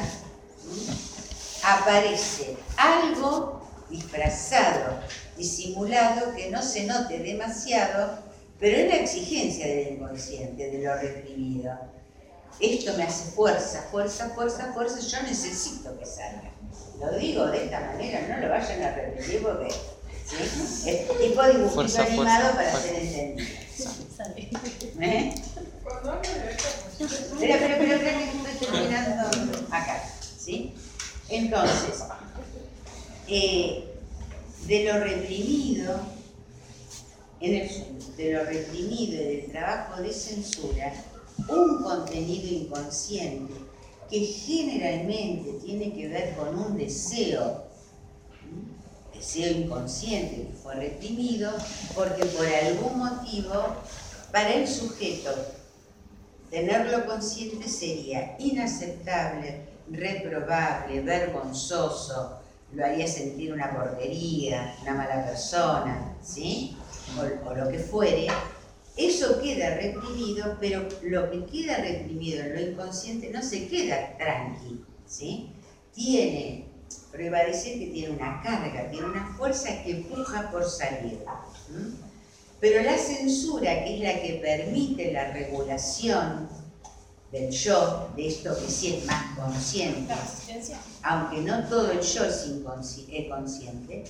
aparece algo disfrazado, disimulado, que no se note demasiado, pero es la exigencia del inconsciente, de lo reprimido. Esto me hace fuerza, fuerza, fuerza, fuerza, yo necesito que salga. Lo digo de esta manera, no lo vayan a reprimir porque ¿sí? Es tipo dibujito Fuerza, animado fuerza, para fuerza. ser entendido. ¿Eh? Espera, espera, espera, espera, que estoy terminando acá, ¿sí? Entonces, eh, de lo reprimido, en el sueño, de lo reprimido y del trabajo de censura, un contenido inconsciente que generalmente tiene que ver con un deseo, deseo inconsciente que fue reprimido, porque por algún motivo, para el sujeto, tenerlo consciente sería inaceptable, reprobable, vergonzoso, lo haría sentir una porquería, una mala persona, ¿sí? O, o lo que fuere. Eso queda reprimido, pero lo que queda reprimido en lo inconsciente no se queda tranqui, ¿sí? Tiene, pero iba a decir que tiene una carga, tiene una fuerza que empuja por salir. ¿Mm? Pero la censura, que es la que permite la regulación del yo, de esto que sí es más consciente, La resistencia. aunque no todo el yo es, inconsci- es consciente,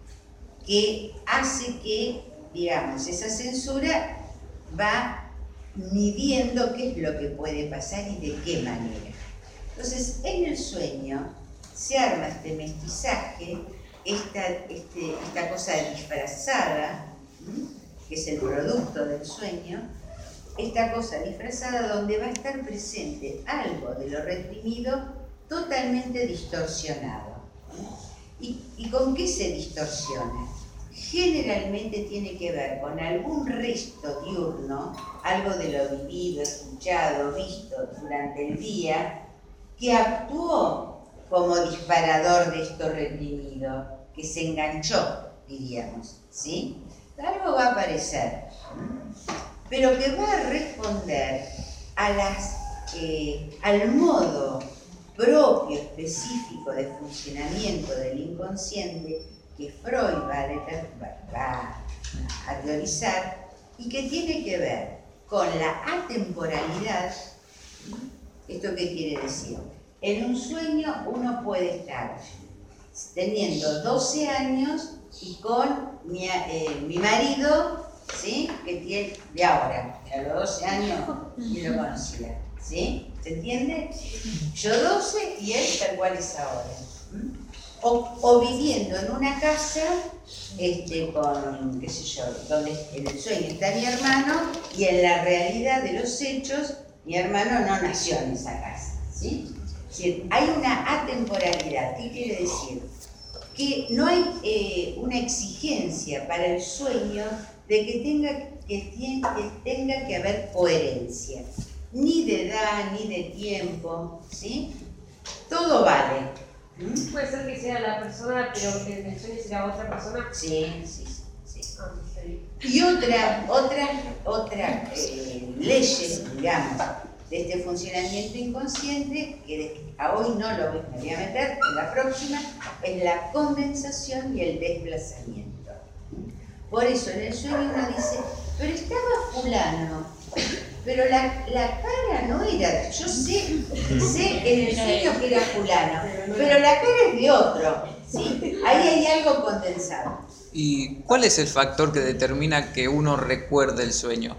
que hace que, digamos, esa censura va midiendo qué es lo que puede pasar y de qué manera. Entonces, en el sueño se arma este mestizaje, esta, este, esta cosa disfrazada, ¿m? que es el producto del sueño, esta cosa disfrazada donde va a estar presente algo de lo reprimido totalmente distorsionado. ¿Y, y con qué se distorsiona? Generalmente tiene que ver con algún resto diurno, algo de lo vivido, escuchado, visto durante el día, que actuó como disparador de esto reprimido, que se enganchó, diríamos, ¿sí? Algo va a aparecer, pero que va a responder a las, eh, al modo propio, específico de funcionamiento del inconsciente que Freud va a, deter- va a teorizar y que tiene que ver con la atemporalidad. ¿Esto qué quiere decir? En un sueño uno puede estar teniendo doce años y con mi, eh, mi marido, ¿sí? Que tiene de ahora, a los doce años ni lo conocía, ¿sí? ¿Se entiende? Yo doce y él tal cual es ahora. ¿Mm? O, o viviendo en una casa este, con, qué sé yo, donde en el sueño está mi hermano y en la realidad de los hechos mi hermano no nació en esa casa, ¿sí? Es decir, hay una atemporalidad. ¿Qué quiere decir? Que no hay eh, una exigencia para el sueño de que tenga que, tiene, que tenga que haber coherencia, ni de edad, ni de tiempo, ¿sí? Todo vale. ¿Mm? Puede ser que sea la persona, pero que en el sueño sea otra persona. Sí, sí, sí. sí. Ah, está bien. Y otra, otra, otra eh, leyes, digamos, de este funcionamiento inconsciente, que de, a hoy no lo voy, me voy a meter, en la próxima, es la condensación y el desplazamiento. Por eso en el sueño uno dice, pero estaba fulano, pero la, la cara no era, yo sé, sé en el sueño que era fulano, pero la cara es de otro, ¿sí? Ahí hay algo condensado. ¿Y cuál es el factor que determina que uno recuerde el sueño?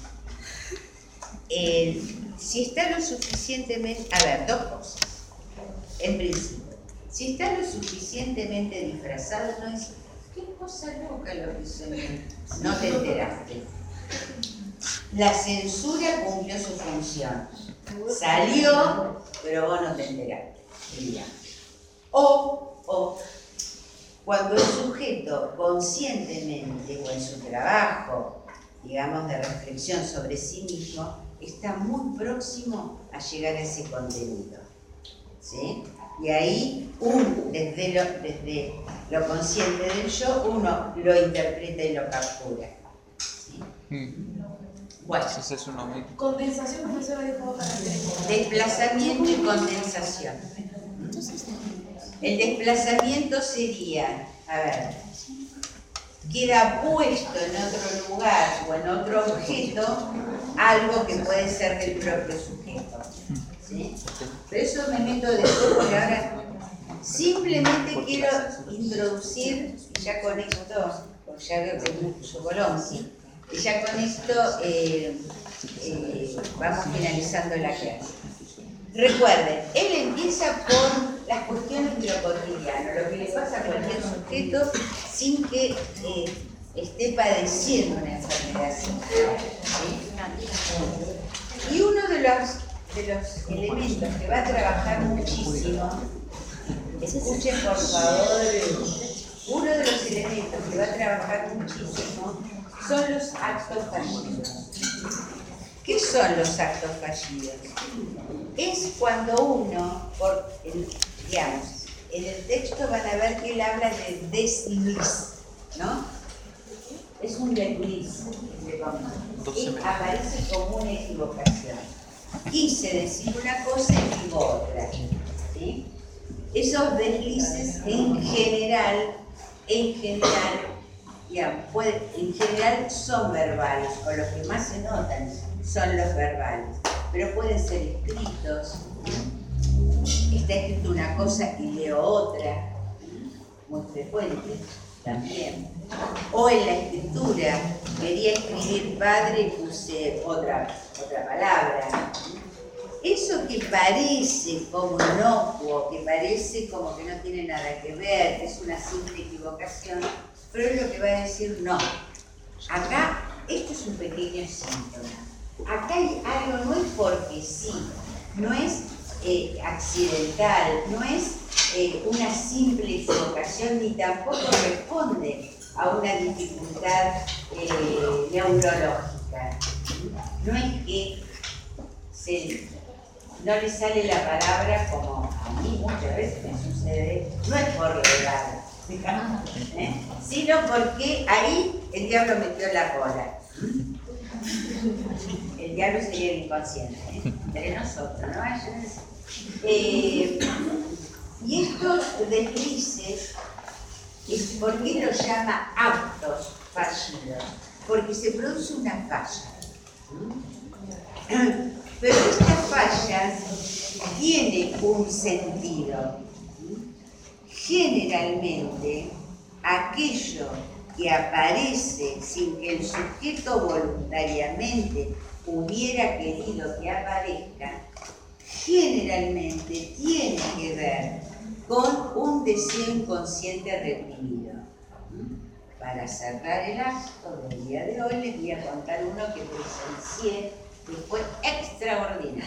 Eh, si está lo suficientemente, a ver, dos cosas, en principio, si está lo suficientemente disfrazado, no es, qué cosa loca lo que soñé, no te enteraste. La censura cumplió su función, salió, pero vos no te enteraste, digamos. O, o, cuando el sujeto conscientemente o en su trabajo, digamos, de reflexión sobre sí mismo, está muy próximo a llegar a ese contenido, ¿sí? Y ahí, un, desde, lo, desde lo consciente del yo, uno lo interpreta y lo captura, ¿sí? Mm. Bueno, Entonces es uno mismo. Condensación, profesora, dijo características. desplazamiento y condensación. El desplazamiento sería, a ver, queda puesto en otro lugar o en otro objeto algo que puede ser del propio sujeto, ¿sí? Pero eso me meto después porque ahora simplemente quiero introducir, y ya con esto, porque ya veo que es mucho Bolonqui, y ya con esto eh, eh, vamos finalizando la clase. Recuerden, él empieza por las cuestiones de lo cotidiano, lo que le pasa a cualquier sujeto sin que eh, esté padeciendo una enfermedad psíquica, ¿sí? Y uno de los, de los elementos que va a trabajar muchísimo, escuchen por favor, uno de los elementos que va a trabajar muchísimo son los actos fallidos. ¿Qué son los actos fallidos? Es cuando uno, por el, digamos, en el texto van a ver que él habla de desliz, ¿no? Es un desliz, y aparece como una equivocación. Quise decir una cosa y digo otra, ¿sí? Esos deslices en general, en general, digamos, puede, en general son verbales, o los que más se notan son los verbales, pero pueden ser escritos. Está escrito una cosa y leo otra, muy frecuente también. O en la escritura, quería escribir padre y puse otra, otra palabra. Eso que parece como inocuo, que parece como que no tiene nada que ver, que es una simple equivocación, pero es lo que va a decir no. Acá, esto es un pequeño síntoma. Acá hay algo, no es porque sí, no es eh, accidental, no es eh, una simple equivocación, ni tampoco responde a una dificultad eh, neurológica. No es que se, no le sale la palabra como a mí muchas veces me sucede, no es por legal, ¿eh? sino porque ahí el diablo metió la cola. El diablo sería el inconsciente, ¿eh? entre nosotros, ¿no? Eh, y estos deslices, ¿por qué los llama actos fallidos? Porque se produce una falla. Pero estas fallas tienen un sentido. Generalmente, aquello que aparece sin que el sujeto voluntariamente hubiera querido que aparezca, generalmente tiene que ver con un deseo inconsciente reprimido. Para cerrar el acto del día de hoy, les voy a contar uno que presencié, que fue extraordinario.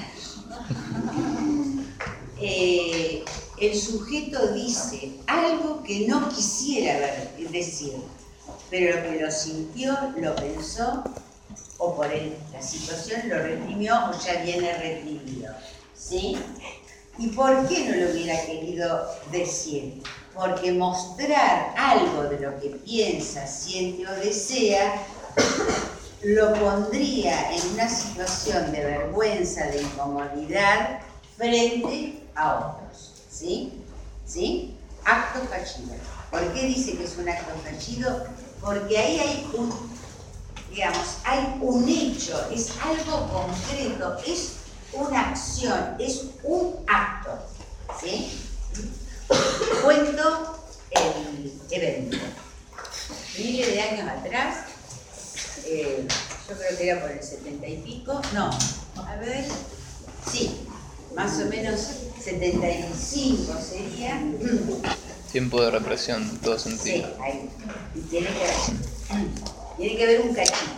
Eh, el sujeto dice algo que no quisiera ver, decir, pero que lo sintió, lo pensó, o por él, la situación lo reprimió o ya viene reprimido. ¿Sí? ¿Y por qué no lo hubiera querido decir? Porque mostrar algo de lo que piensa, siente o desea lo pondría en una situación de vergüenza, de incomodidad frente a otros. ¿Sí? ¿Sí? Acto fallido. ¿Por qué dice que es un acto fallido? Porque ahí hay un, digamos, hay un hecho, es algo concreto, es una acción, es un acto. ¿Sí? Cuento el evento. Miles de años atrás, eh, yo creo que era por el setenta y pico, no, a ver, sí, más o menos setenta y cinco sería. Tiempo de represión, en todo sentido. Sí, ahí. Y tiene que ver, tiene que ver un cachito.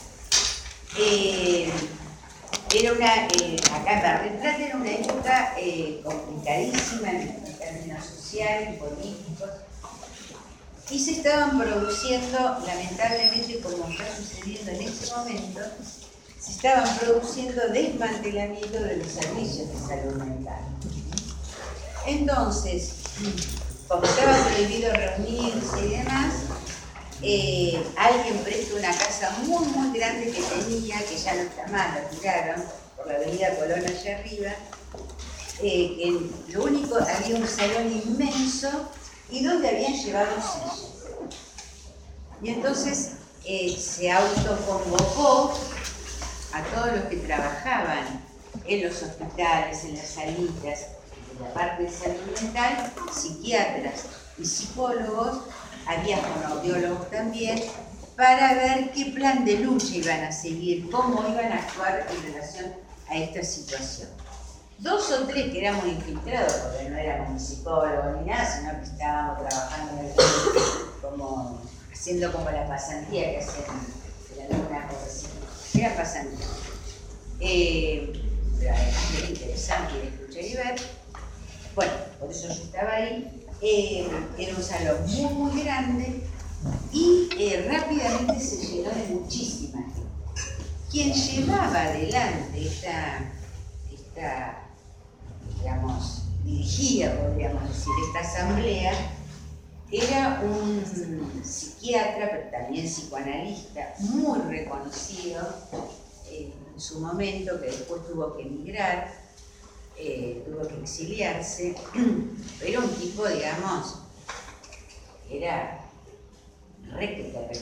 Eh, era una, eh, acá Mar del Plata era una época eh, complicadísima en términos sociales, políticos, y se estaban produciendo, lamentablemente, como está sucediendo en este momento, se estaban produciendo desmantelamientos de los servicios de salud mental. Entonces, como estaba prohibido reunirse y demás, eh, alguien prestó una casa muy, muy grande que tenía, que ya no está más, la tiraron por la avenida Colón allá arriba, eh, que lo único, había un salón inmenso y donde habían llevado sillas. Y entonces eh, se autoconvocó a todos los que trabajaban en los hospitales, en las salitas, en la parte de salud mental, psiquiatras y psicólogos, había fonoaudiólogos también, para ver qué plan de lucha iban a seguir, cómo iban a actuar en relación a esta situación. Dos o tres que éramos infiltrados, porque no éramos ni psicólogos ni nada, sino que estábamos trabajando en el, como, haciendo como la pasantía que hacen en algunas cosas así. Era pasantía. Eh, pero además era interesante de escuchar y ver. Bueno, por eso yo estaba ahí. Eh, era un salón muy, muy grande y eh, rápidamente se llenó de muchísima gente. Quien llevaba adelante esta, esta digamos, dirigía, podríamos decir, esta asamblea, era un psiquiatra, pero también psicoanalista, muy reconocido eh, en su momento, que después tuvo que emigrar. Eh, tuvo que exiliarse, pero un tipo, digamos, era requete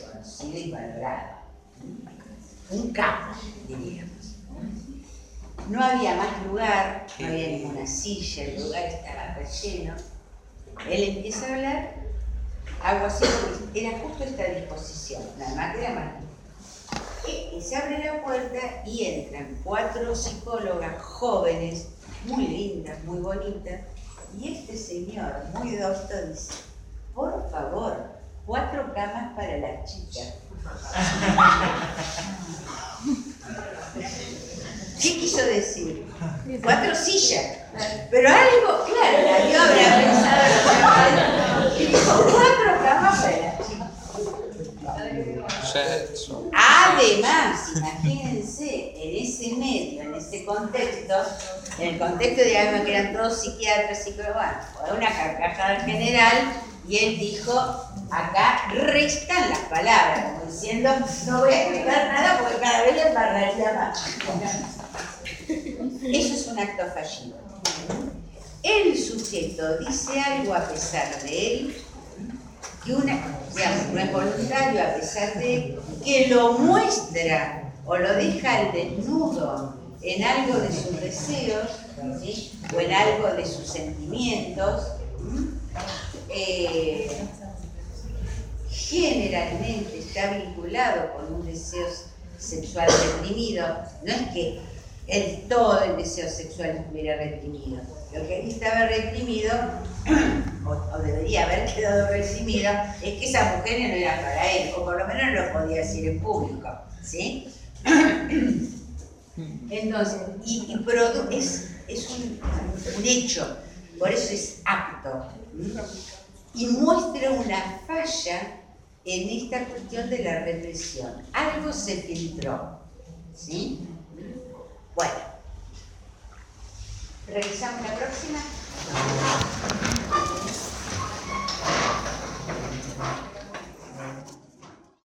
reconocido y valorado. Un capo, diríamos. No había más lugar, no había ninguna silla, el lugar estaba relleno. Él empieza a hablar, algo así, porque era justo esta disposición, nada más que era más. Y, y se abre la puerta y entran cuatro psicólogas jóvenes, muy lindas, muy bonitas, y este señor, muy docto, dice, por favor, cuatro camas para la chica. ¿Qué quiso decir? Cuatro sillas. Pero algo, claro, la vio, habrá pensado lo que y dijo, cuatro camas para la chica. Sexo. Además, imagínense, en ese medio, en ese contexto, en el contexto de algo que eran todos psiquiatras, psicólogos, fue una carcajada general, y él dijo, acá restan las palabras, como diciendo, no voy a explicar nada porque cada vez le embarraría más. Eso es un acto fallido. El sujeto dice algo a pesar de él, que una, digamos, no es voluntario a pesar de que lo muestra o lo deja al desnudo en algo de sus deseos, ¿sí? O en algo de sus sentimientos, eh, generalmente está vinculado con un deseo sexual reprimido. No es que el todo el deseo sexual estuviera reprimido. Lo que estaba reprimido, o, o debería haber quedado reprimido, es que esa mujer no era para él, o por lo menos no lo podía decir en público, ¿sí? Entonces, y, y produ es, es un, un hecho, por eso es apto, y muestra una falla en esta cuestión de la represión. Algo se filtró, ¿sí? Bueno, ¿revisamos la próxima?